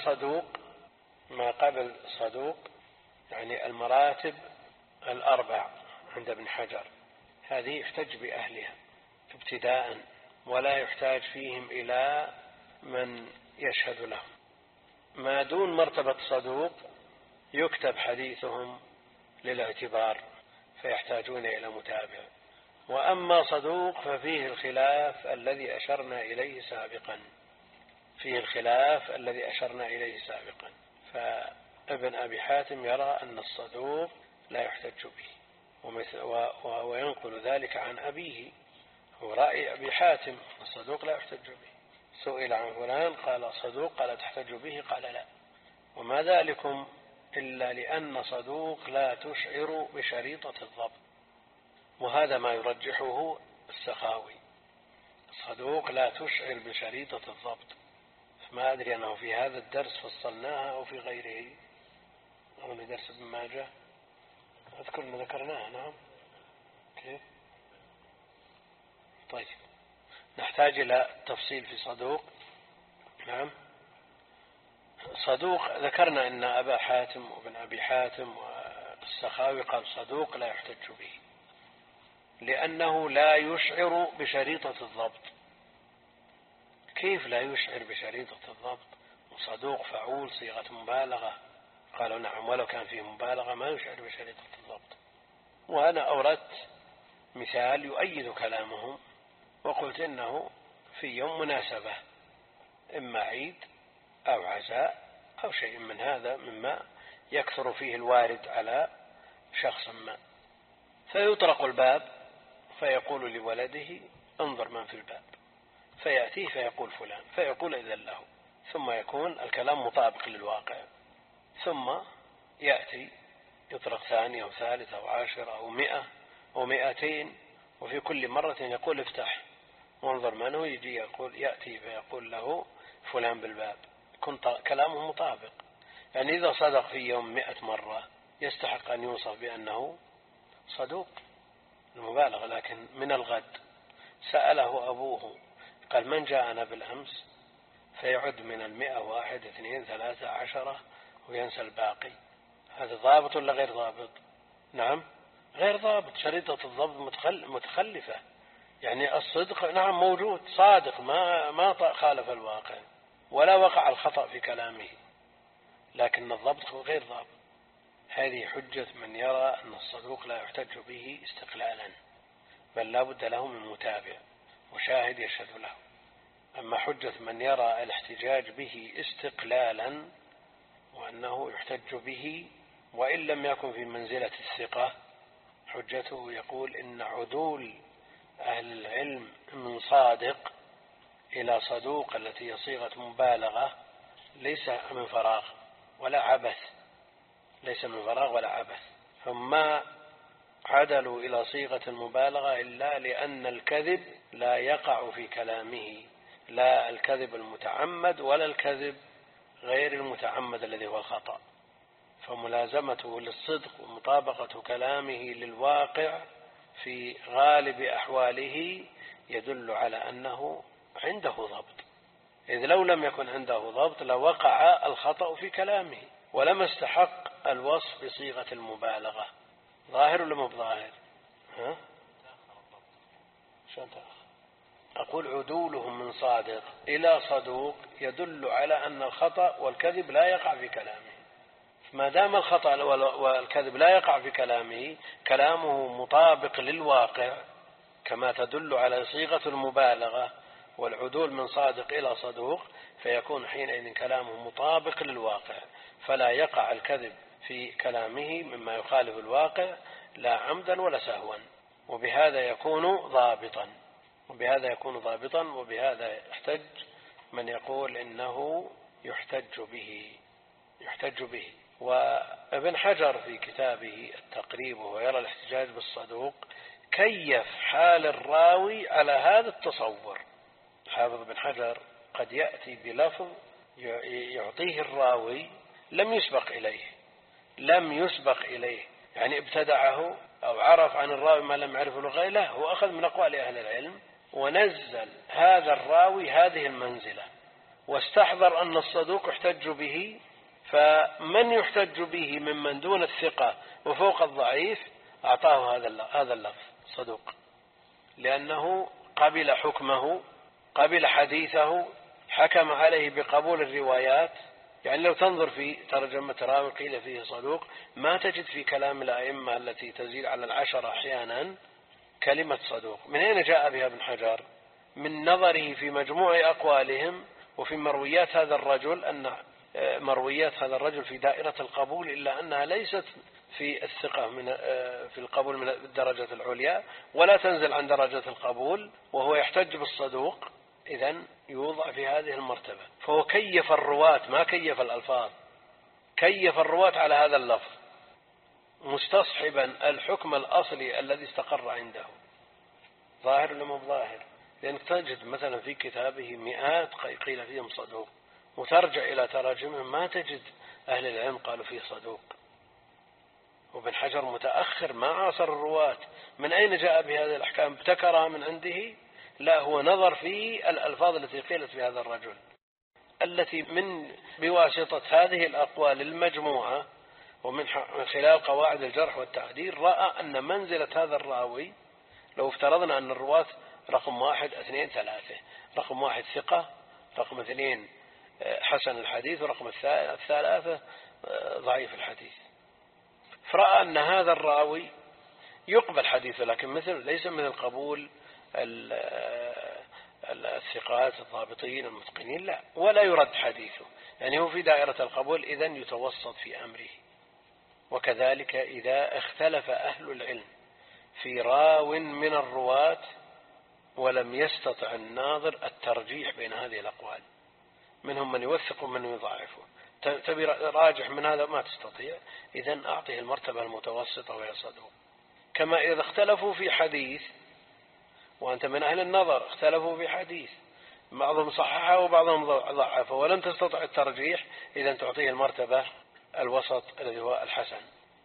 صدوق يعني المراتب الأربع عند ابن حجر، هذه يحتج بأهلها ابتداء، ولا يحتاج فيهم إلى من يشهد لهم. ما دون مرتبة صدوق يكتب حديثهم للاعتبار فيحتاجون إلى متابع. وأما صدوق ففيه الخلاف الذي أشرنا إليه سابقا في فيه الخلاف الذي أشرنا إليه سابقا. فابن أبي حاتم يرى أن الصدوق لا يحتج به، وينقل ذلك عن أبيه، هو رأي أبي حاتم الصدوق لا يحتج به. سئل عن فلان قال صدوق، قال تحتج به؟ قال لا. وما ذلكم إلا لأن صدوق لا تشعر بشريطة الضبط، وهذا ما يرجحه السخاوي. الصدوق لا تشعر بشريطة الضبط. ما أدري أنه في هذا الدرس فصلناها أو في غيره، أو لدرس ابن ماجه، أذكر ما ذكرناها. نعم. كيف؟ طيب، نحتاج إلى تفصيل في صدوق. نعم. صدوق ذكرنا أن أبا حاتم وابن أبي حاتم والسخاوي قال صدوق لا يحتج به لأنه لا يشعر بشريطة الضبط. كيف لا يشعر بشريطة الضبط وصدوق فعول صيغة مبالغة؟ قالوا نعم، ولو كان فيه مبالغة ما يشعر بشريطة الضبط. وأنا أوردت مثال يؤيد كلامهم، وقلت إنه في يوم مناسبة، إما عيد أو عزاء أو شيء من هذا مما يكثر فيه الوارد على شخص ما، فيطرق الباب فيقول لولده انظر من في الباب، فيأتيه فيقول فلان، فيقول إذن له، ثم يكون الكلام مطابق للواقع. ثم يأتي يطرق ثاني أو ثالث أو 10 أو 100 أو 200، وفي كل مرة يقول افتح وانظر من هو، يجي يأتي فيقول له فلان بالباب، يكون كلامه مطابق. يعني إذا صدق في يوم 100 مرة يستحق أن يوصف بأنه صدوق المبالغة. لكن من الغد سأله أبوه قال من جاءنا بالأمس، فيعد من 100 1 2 3 10 وينسى الباقي. هذا ضابط ولا غير ضابط؟ نعم غير ضابط. شريطة الضبط متخلفة. يعني الصدق نعم موجود، صادق ما خالف الواقع ولا وقع الخطأ في كلامه، لكن الضبط غير ضابط. هذه حجة من يرى أن الصدوق لا يحتج به استقلالا، بل لا بد له من متابع وشاهد يشهد له. أما حجة من يرى الاحتجاج به استقلالا وأنه يحتج به وإن لم يكن في منزلة الثقة، حجته يقول إن عدول أهل العلم من صادق إلى صدوق التي هي صيغة مبالغة ليس من فراغ ولا عبث، ليس من فراغ ولا عبث. ثم عدلوا إلى صيغة المبالغة إلا لأن الكذب لا يقع في كلامه، لا الكذب المتعمد ولا الكذب غير المتعمد الذي هو الخطأ. فملازمته للصدق ومطابقة كلامه للواقع في غالب أحواله يدل على أنه عنده ضبط، إذ لو لم يكن عنده ضبط لوقع الخطأ في كلامه ولم استحق الوصف بصيغة المبالغة. ظاهر ولا مو بظاهر؟ أقول عدولهم من صادق إلى صدوق يدل على أن الخطأ والكذب لا يقع في كلامه. ما دام الخطأ والكذب لا يقع في كلامه، كلامه مطابق للواقع كما تدل على صيغة المبالغة والعدول من صادق إلى صدوق، فيكون حينئذ كلامه مطابق للواقع، فلا يقع الكذب في كلامه مما يخالف الواقع لا عمدا ولا سهوا، وبهذا يكون ضابطا. وبهذا يحتج من يقول إنه يحتج به. وابن حجر في كتابه التقريب وهو يرى الاحتجاج بالصدوق كيف حال الراوي على هذا التصور. حافظ ابن حجر قد يأتي بلفظ يعطيه الراوي لم يسبق إليه، يعني ابتدعه أو عرف عن الراوي ما لم يعرفه الغير، هو أخذ من أقوال أهل العلم ونزل هذا الراوي هذه المنزلة واستحضر أن الصدوق يحتج به، فمن يحتج به ممن دون الثقة وفوق الضعيف أعطاه هذا اللفظ صدوق، لأنه قبل حكمه، قبل حديثه، حكم عليه بقبول الروايات. يعني لو تنظر في ترجمة راوي قيل فيه صدوق ما تجد في كلام الأئمة التي تزيد على 10 أحيانا كلمة صدوق. من أين جاء بها ابن حجر؟ من نظره في مجموع أقوالهم وفي مرويات هذا الرجل أن مرويات هذا الرجل في دائرة القبول، إلا أنها ليست في الثقة في القبول من الدرجة العليا، ولا تنزل عن درجة القبول، وهو يحتج بالصدوق، إذن يوضع في هذه المرتبة. فهو كيف الرواة ما كيف الألفاظ، كيف الرواة على هذا اللفظ مستصحبا الحكم الأصلي الذي استقر عنده. ظاهر ولا مو ظاهر؟ لأنك تجد مثلا في كتابه مئات قيل فيهم صدوق، وترجع إلى تراجمهم ما تجد أهل العلم قالوا فيه صدوق. وابن حجر متأخر ما عاصر الرواة، من أين جاء بهذه الأحكام؟ ابتكرها من عنده؟ لا، هو نظر في الألفاظ التي قيلت في هذا الرجل، التي بواسطة هذه الأقوال المجموعة ومن خلال قواعد الجرح والتعديل رأى أن منزلة هذا الراوي، لو افترضنا أن الرواة رقم 1 2 3، رقم 1 ثقة، رقم 2 حسن الحديث، ورقم 3 ضعيف الحديث، فرأى أن هذا الراوي يقبل حديثه، لكن ليس من القبول الثقات الضابطين المتقنين، لا، ولا يرد حديثه، يعني هو في دائرة القبول، إذن يتوسط في أمره. وكذلك إذا اختلف أهل العلم في راو من الرواة ولم يستطع الناظر الترجيح بين هذه الأقوال، منهم من يوثق ومن يضعفه، تبي راجح من هذا ما تستطيع، إذن أعطيه المرتبة المتوسطة وهي صدوق. كما إذا اختلفوا في حديث وأنت من أهل النظر، اختلفوا في حديث بعضهم صححه وبعضهم ضعفه ولم تستطع الترجيح، إذن تعطيه المرتبة الوسط الذي هو الحسن.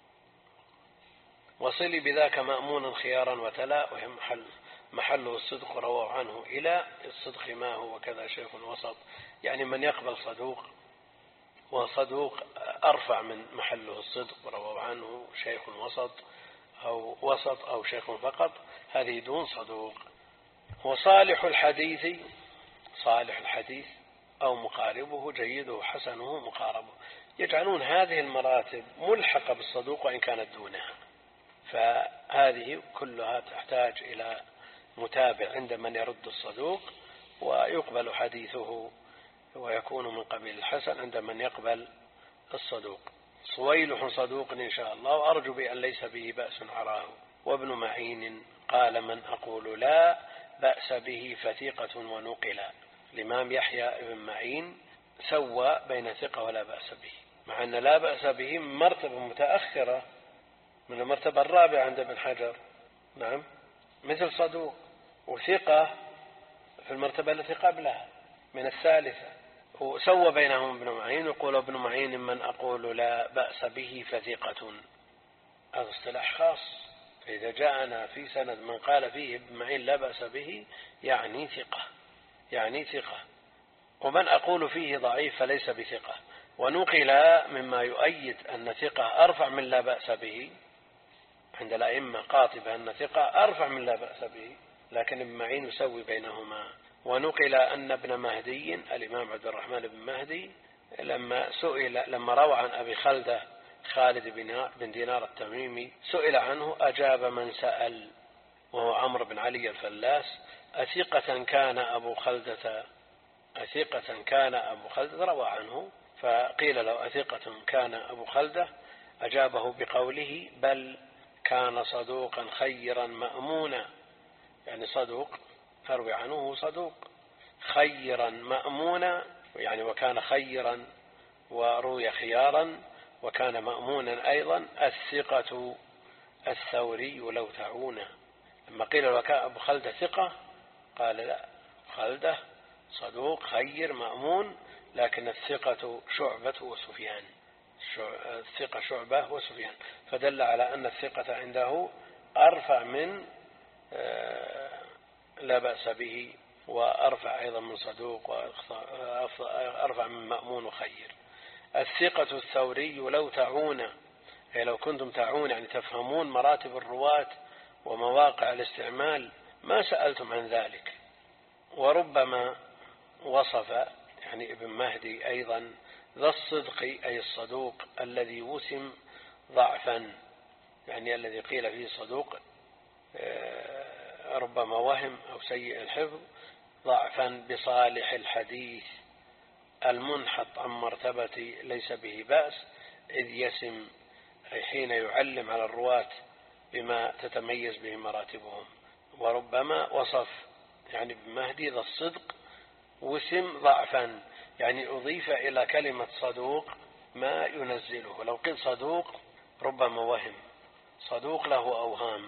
وصلي بذاك مأمونا خيارا وتلا، وهم محله الصدق رواه عنه إلى الصدق ما هو وكذا شيخ وسط، يعني من يقبل صدوق، وصدوق أرفع من محله الصدق ورواه عنه شيخ وسط أو شيخ فقط، هذه دون صدوق. وصالح الحديث صالح الحديث أو مقاربه، جيده حسنه مقاربه، يجعلون هذه المراتب ملحقة بالصدوق وإن كانت دونها. فهذه كلها تحتاج إلى متابع عند من يرد الصدوق ويقبل حديثه، ويكون من قبيل الحسن عند من يقبل الصدوق. صويلح صدوق إن شاء الله، وأرجو بأن ليس به بأس عراه. وابن معين قال من أقول لا بأس به فثقة ونقلا. الإمام يحيى بن معين سوى بين ثقة ولا بأس به، مع أن لا بأس به مرتبة متأخرة من المرتبة الرابعة عند ابن حجر، نعم، مثل صدوق، وثقة في المرتبة التي قبلها من الثالثة. وسوى بينهم ابن معين، يقول ابن معين من أقول لا بأس به فثقة، هذا اصطلاح خاص، فإذا جاءنا في سند من قال فيه ابن معين لا بأس به يعني ثقة، ومن أقول فيه ضعيف فليس بثقة. ونقل مما يؤيد أن ثقة أرفع من لا بأس به عند الأئمة قاطبة، أن ثقة أرفع من لا بأس به، لكن ابن معين يسوي بينهما. ونقل أن ابن مهدي الإمام عبد الرحمن بن مهدي لما روى عن أبي خلدة خالد بن دينار التميمي سئل عنه أجاب من سأل، وهو عمرو بن علي الفلاس، أثقة كان أبو خلدة روى عنه، فقيل له أثقة كان أبو خلدة، أجابه بقوله بل كان صدوقا خيرا مأمونا، يعني صدوق أروي عنه صدوق خيرا مأمونا، يعني وكان خيرا وروي خيارا وكان مأمونا أيضا. الثقة الثوري لو تعونه، لما قيل وكان أبو خلدة ثقة قال لا، خلدة صدوق خير مأمون، لكن الثقة شعبة وسفيان، الثقة شعبة وسفيان، فدل على أن الثقة عنده أرفع من لا بأس به، وأرفع أيضا من صدوق، وأرفع من مأمون وخير. الثقة الثوري لو تعون، أي لو كنتم تعون يعني تفهمون مراتب الرواة ومواقع الاستعمال ما سألتم عن ذلك. وربما وصف يعني ابن مهدي أيضا ذا الصدق أي الصدوق الذي وسم ضعفا، يعني الذي قيل فيه صدوق ربما وهم أو سيء الحفظ، ضعفا بصالح الحديث المنحط عن مرتبة ليس به بأس، إذ يسم أي حين يعلم على الرواة بما تتميز به مراتبهم. وربما وصف يعني بمهدي ذا الصدق وسم ضعفا، يعني أضيف إلى كلمة صدوق ما ينزله. لو قيل صدوق ربما وهم، صدوق له أوهام،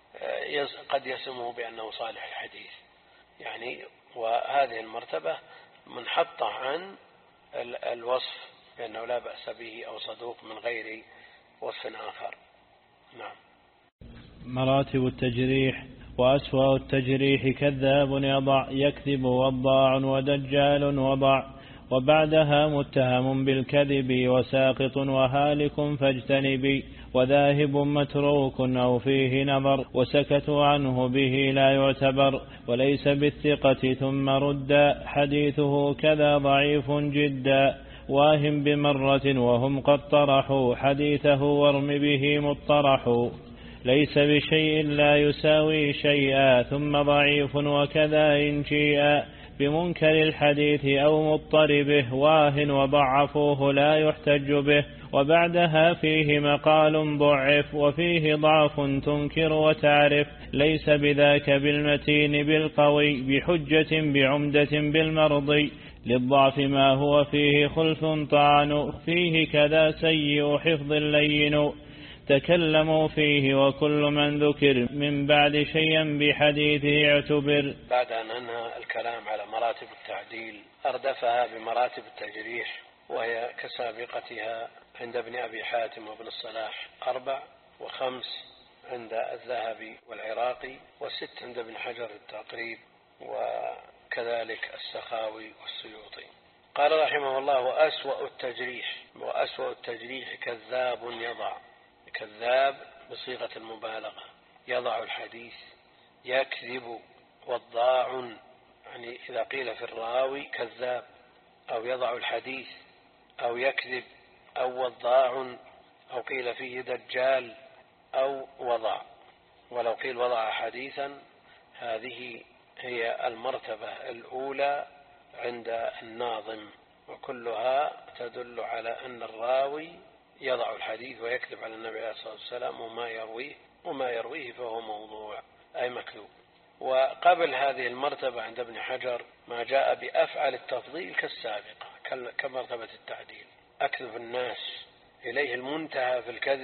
قد يسمه بأنه صالح الحديث يعني. وهذه المرتبة منحطة عن الوصف بأنه لا بأس به أو صدوق من غير وصف آخر. نعم. مراتب التجريح: وأسوأ التجريح كذاب يضع، يكذب وضاع ودجال وضع، وبعدها متهم بالكذب وساقط وهالك فاجتنبي، وذاهب متروك أو فيه نظر، وسكتوا عنه به لا يعتبر، وليس بالثقة ثم ردا، حديثه كذا ضعيف جدا، واهم بمرة وهم قد طرحوا، حديثه وارم به مطرح، ليس بشيء لا يساوي شيئا، ثم ضعيف وكذا إن جيء، بمنكر الحديث أو مضطربه، واه وضعفوه لا يحتج به، وبعدها فيه مقال ضعف، وفيه ضعف تنكر وتعرف، ليس بذاك بالمتين بالقوي، بحجة بعمدة بالمرضي، للضعف ما هو فيه خلف طعن، فيه كذا سيء حفظ لين، تكلموا فيه وكل من ذكر من بعد شيئا بحديثه اعتبر. بعد أن أنهى الكلام على مراتب التعديل أردفها بمراتب التجريح، وهي كسابقتها عند ابن أبي حاتم وابن الصلاح 4، و5 عند الذهبي والعراقي، و6 عند ابن حجر التقريب، وكذلك السخاوي والسيوطي. قال رحمه الله: وأسوأ التجريح كذاب يضع. كذاب بصيغة المبالغة، يضع الحديث، يكذب، وضاع يعني إذا قيل في الراوي كذاب أو يضع الحديث أو يكذب أو وضاع، أو قيل فيه دجال أو وضع. ولو قيل وضع حديثا، هذه هي المرتبة الأولى عند الناظم، وكلها تدل على أن الراوي يضع الحديث ويكذب على النبي عليه الصلاة والسلام وما يرويه فهو موضوع أي مكذوب. وقبل هذه المرتبة عند ابن حجر ما جاء بأفعل التفضيل كالسابقة كمرتبة التعديل، أكذب الناس، إليه المنتهى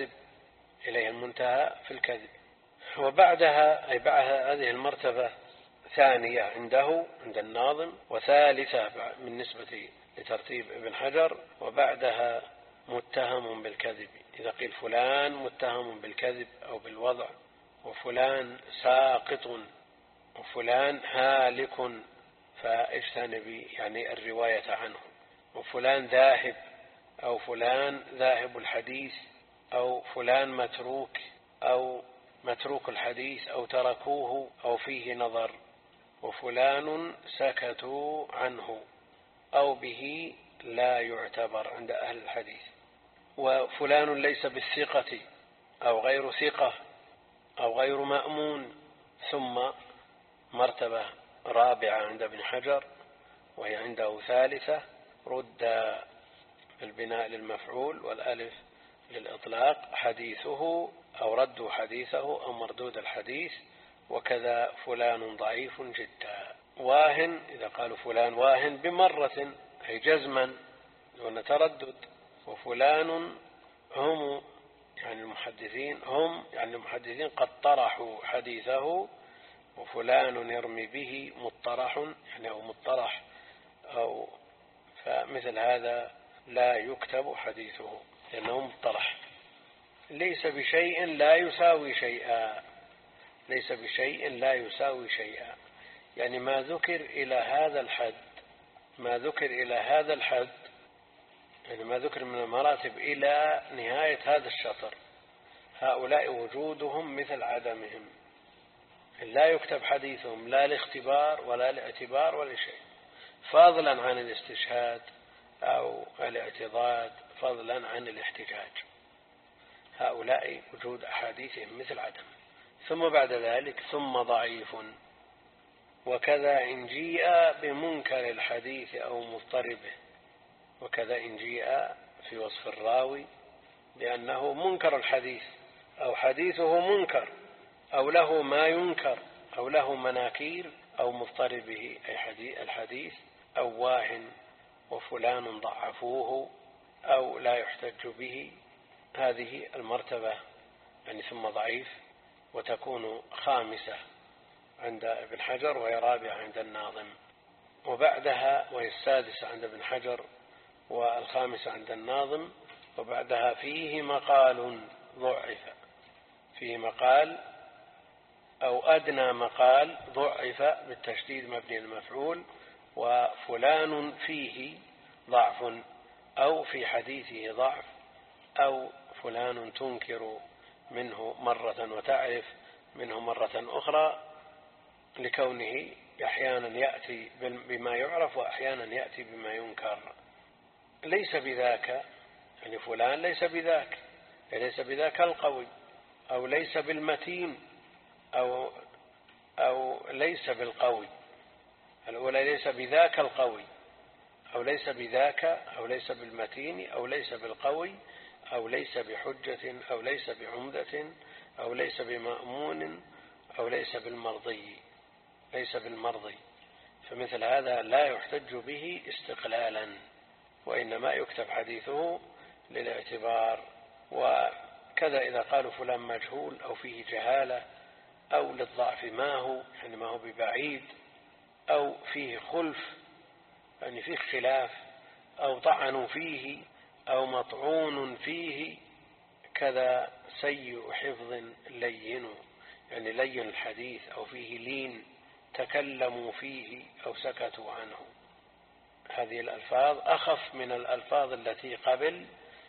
في الكذب. وبعدها أي بعد هذه المرتبة ثانية عند الناظم، وثالثة بالنسبة لترتيب ابن حجر، وبعدها متهم بالكذب. إذا قيل فلان متهم بالكذب أو بالوضع، وفلان ساقط، وفلان هالك فاجتنبي يعني الرواية عنه، وفلان ذاهب أو فلان ذاهب الحديث، أو فلان متروك أو متروك الحديث، أو تركوه أو فيه نظر، وفلان سكتوا عنه أو به لا يعتبر عند أهل الحديث، وفلان ليس بالثقة أو غير ثقة أو غير مأمون. ثم مرتبة رابعة عند ابن حجر وهي عنده ثالثة، رد البناء للمفعول والألف للإطلاق، حديثه أو رد حديثه أو مردود الحديث، وكذا فلان ضعيف جدا. واهن إذا قالوا فلان واهن بمرة أي جزما دون تردد، وفلان هم يعني المحدثين قد طرحوا حديثه، وفلان يرمي به مطرح يعني أو مطرح أو فمثل هذا لا يكتب حديثه لأنه مطرح. ليس بشيء لا يساوي شيئا، يعني ما ذكر إلى هذا الحد، يعني ما ذكر من المراتب إلى نهاية هذا الشطر، هؤلاء وجودهم مثل عدمهم، لا يكتب حديثهم لا لاختبار ولا لاعتبار ولا شيء، فضلا عن الاستشهاد أو الاعتضاد، فضلا عن الاحتجاج. هؤلاء وجود أحاديثهم مثل عدم. ثم بعد ذلك ثم ضعيف، وكذا إن جيء بمنكر الحديث أو مضطربه، وكذا إن جيء في وصف الراوي بأنه منكر الحديث أو حديثه منكر أو له ما ينكر أو له مناكير أو مضطرب به أي الحديث أو واهن وفلان ضعفوه أو لا يحتج به، هذه المرتبة يعني ثم ضعيف، وتكون خامسة عند ابن حجر وهي رابعة عند الناظم، وبعدها وهي السادسة عند ابن حجر والخامسة عند الناظم، وبعدها فيه مقال ضعف، فيه مقال أو أدنى مقال ضعف بالتشديد مبني المفعول، وفلان فيه ضعف أو في حديثه ضعف، أو فلان تنكر منه مرة وتعرف منه مرة أخرى، لكونه أحيانا يأتي بما يعرف وأحيانا يأتي بما ينكر. ليس بذاك يعني فلان ليس بذاك، ليس بذاك القوي أو ليس بالمتين أو ليس بالقوي، الأولى ليس بذاك القوي أو ليس بذاك أو ليس بالمتين أو ليس بالقوي أو ليس بحجة أو ليس بعمدة أو ليس بمأمون أو ليس بالمرضي، ليس بالمرضي، فمثل هذا لا يحتج به استقلالا، وإنما يكتب حديثه للاعتبار. وكذا إذا قالوا فلان مجهول أو فيه جهالة أو للضعف ما هو يعني ما هو ببعيد أو فيه خلف يعني فيه خلاف أو طعن فيه أو مطعون فيه، كذا سيء حفظ لين يعني لين الحديث أو فيه لين تكلموا فيه أو سكتوا عنه. هذه الألفاظ أخف من الألفاظ التي قبل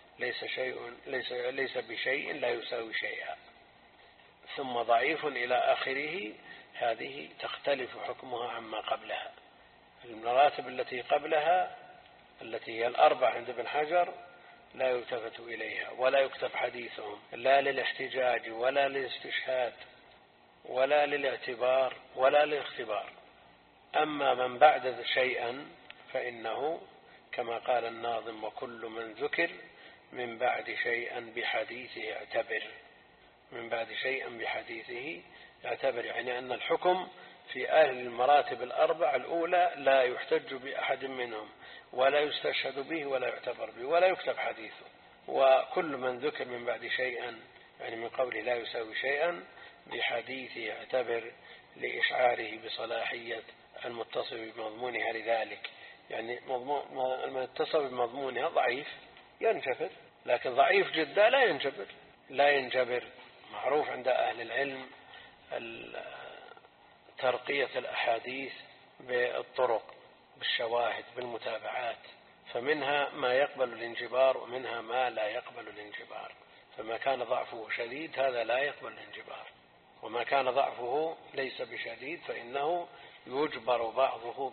ليس بشيء لا يساوي شيئا، ثم ضعيف إلى آخره، هذه تختلف حكمها عما قبلها. المراتب التي قبلها التي هي الأربع عند ابن حجر لا يلتفت إليها ولا يكتب حديثهم لا للاحتجاج ولا للاستشهاد ولا للاعتبار ولا للاختبار. أما من بعد شيئا فإنه كما قال الناظم وكل من ذكر من بعد شيئا بحديثه يعتبر، من بعد شيئا بحديثه يعتبر، يعني أن الحكم في أهل المراتب الأربع الأولى لا يحتج بأحد منهم ولا يستشهد به ولا يعتبر به ولا يكتب حديثه. وكل من ذكر من بعد شيئا يعني من قوله لا يساوي شيئا بحديثه يعتبر لإشعاره بصلاحية المتصل بمضمونها، لذلك يعني المتصل بمضمونها ضعيف ينجبر، لكن ضعيف جدا لا ينجبر. معروف عند أهل العلم ترقية الأحاديث بالطرق بالشواهد بالمتابعات، فمنها ما يقبل الانجبار ومنها ما لا يقبل الانجبار، فما كان ضعفه شديد هذا لا يقبل الانجبار، وما كان ضعفه ليس بشديد فإنه يجبر بعضه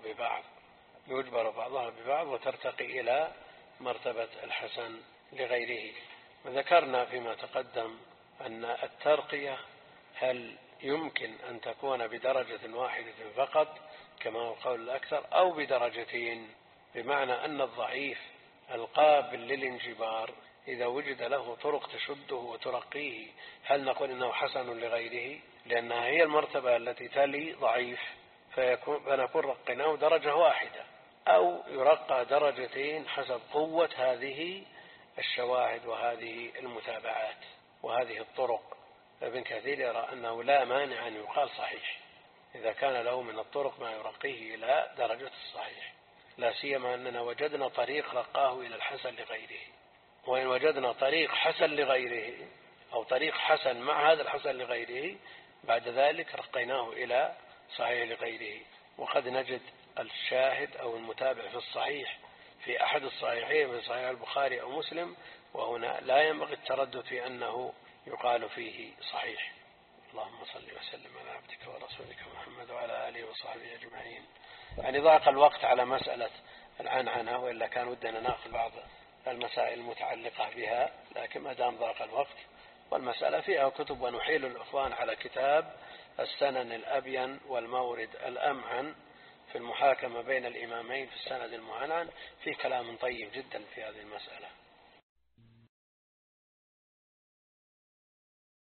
ببعض وترتقي إلى مرتبة الحسن لغيره. وذكرنا فيما تقدم أن الترقية هل يمكن أن تكون بدرجة واحدة فقط كما هو قول الأكثر أو بدرجتين، بمعنى أن الضعيف القابل للانجبار إذا وجد له طرق تشده وترقيه هل نقول إنه حسن لغيره لأنها هي المرتبة التي تلي ضعيف فنكون رقناه درجة واحدة، أو يرقى درجتين حسب قوة هذه الشواهد وهذه المتابعات وهذه الطرق. ابن كثير يرى أنه لا مانع أن يقال صحيح إذا كان له من الطرق ما يرقيه إلى درجة الصحيح، لا سيما أننا وجدنا طريق رقاه إلى الحسن لغيره، وإن وجدنا طريق حسن لغيره أو طريق حسن مع هذا الحسن لغيره بعد ذلك رقيناه إلى صحيح لغيره. وقد نجد الشاهد أو المتابع في الصحيح في أحد الصحيحين من صحيح البخاري أو مسلم، وهنا لا ينبغي التردد في أنه يقال فيه صحيح. اللهم صل وسلم على عبدك ورسولك محمد وعلى آله وصحبه أجمعين. يعني ضاق الوقت على مسألة العنعنة، وإلا كان ودنا نأخذ بعض المسائل المتعلقة بها، لكن ما دام ضاق الوقت والمسألة فيها كتب، ونحيل الإخوان على كتاب السنن الأبين والمورد الأمعن في المحاكمة بين الإمامين في السند المعنعن في كلام طيب جدا في هذه المسألة.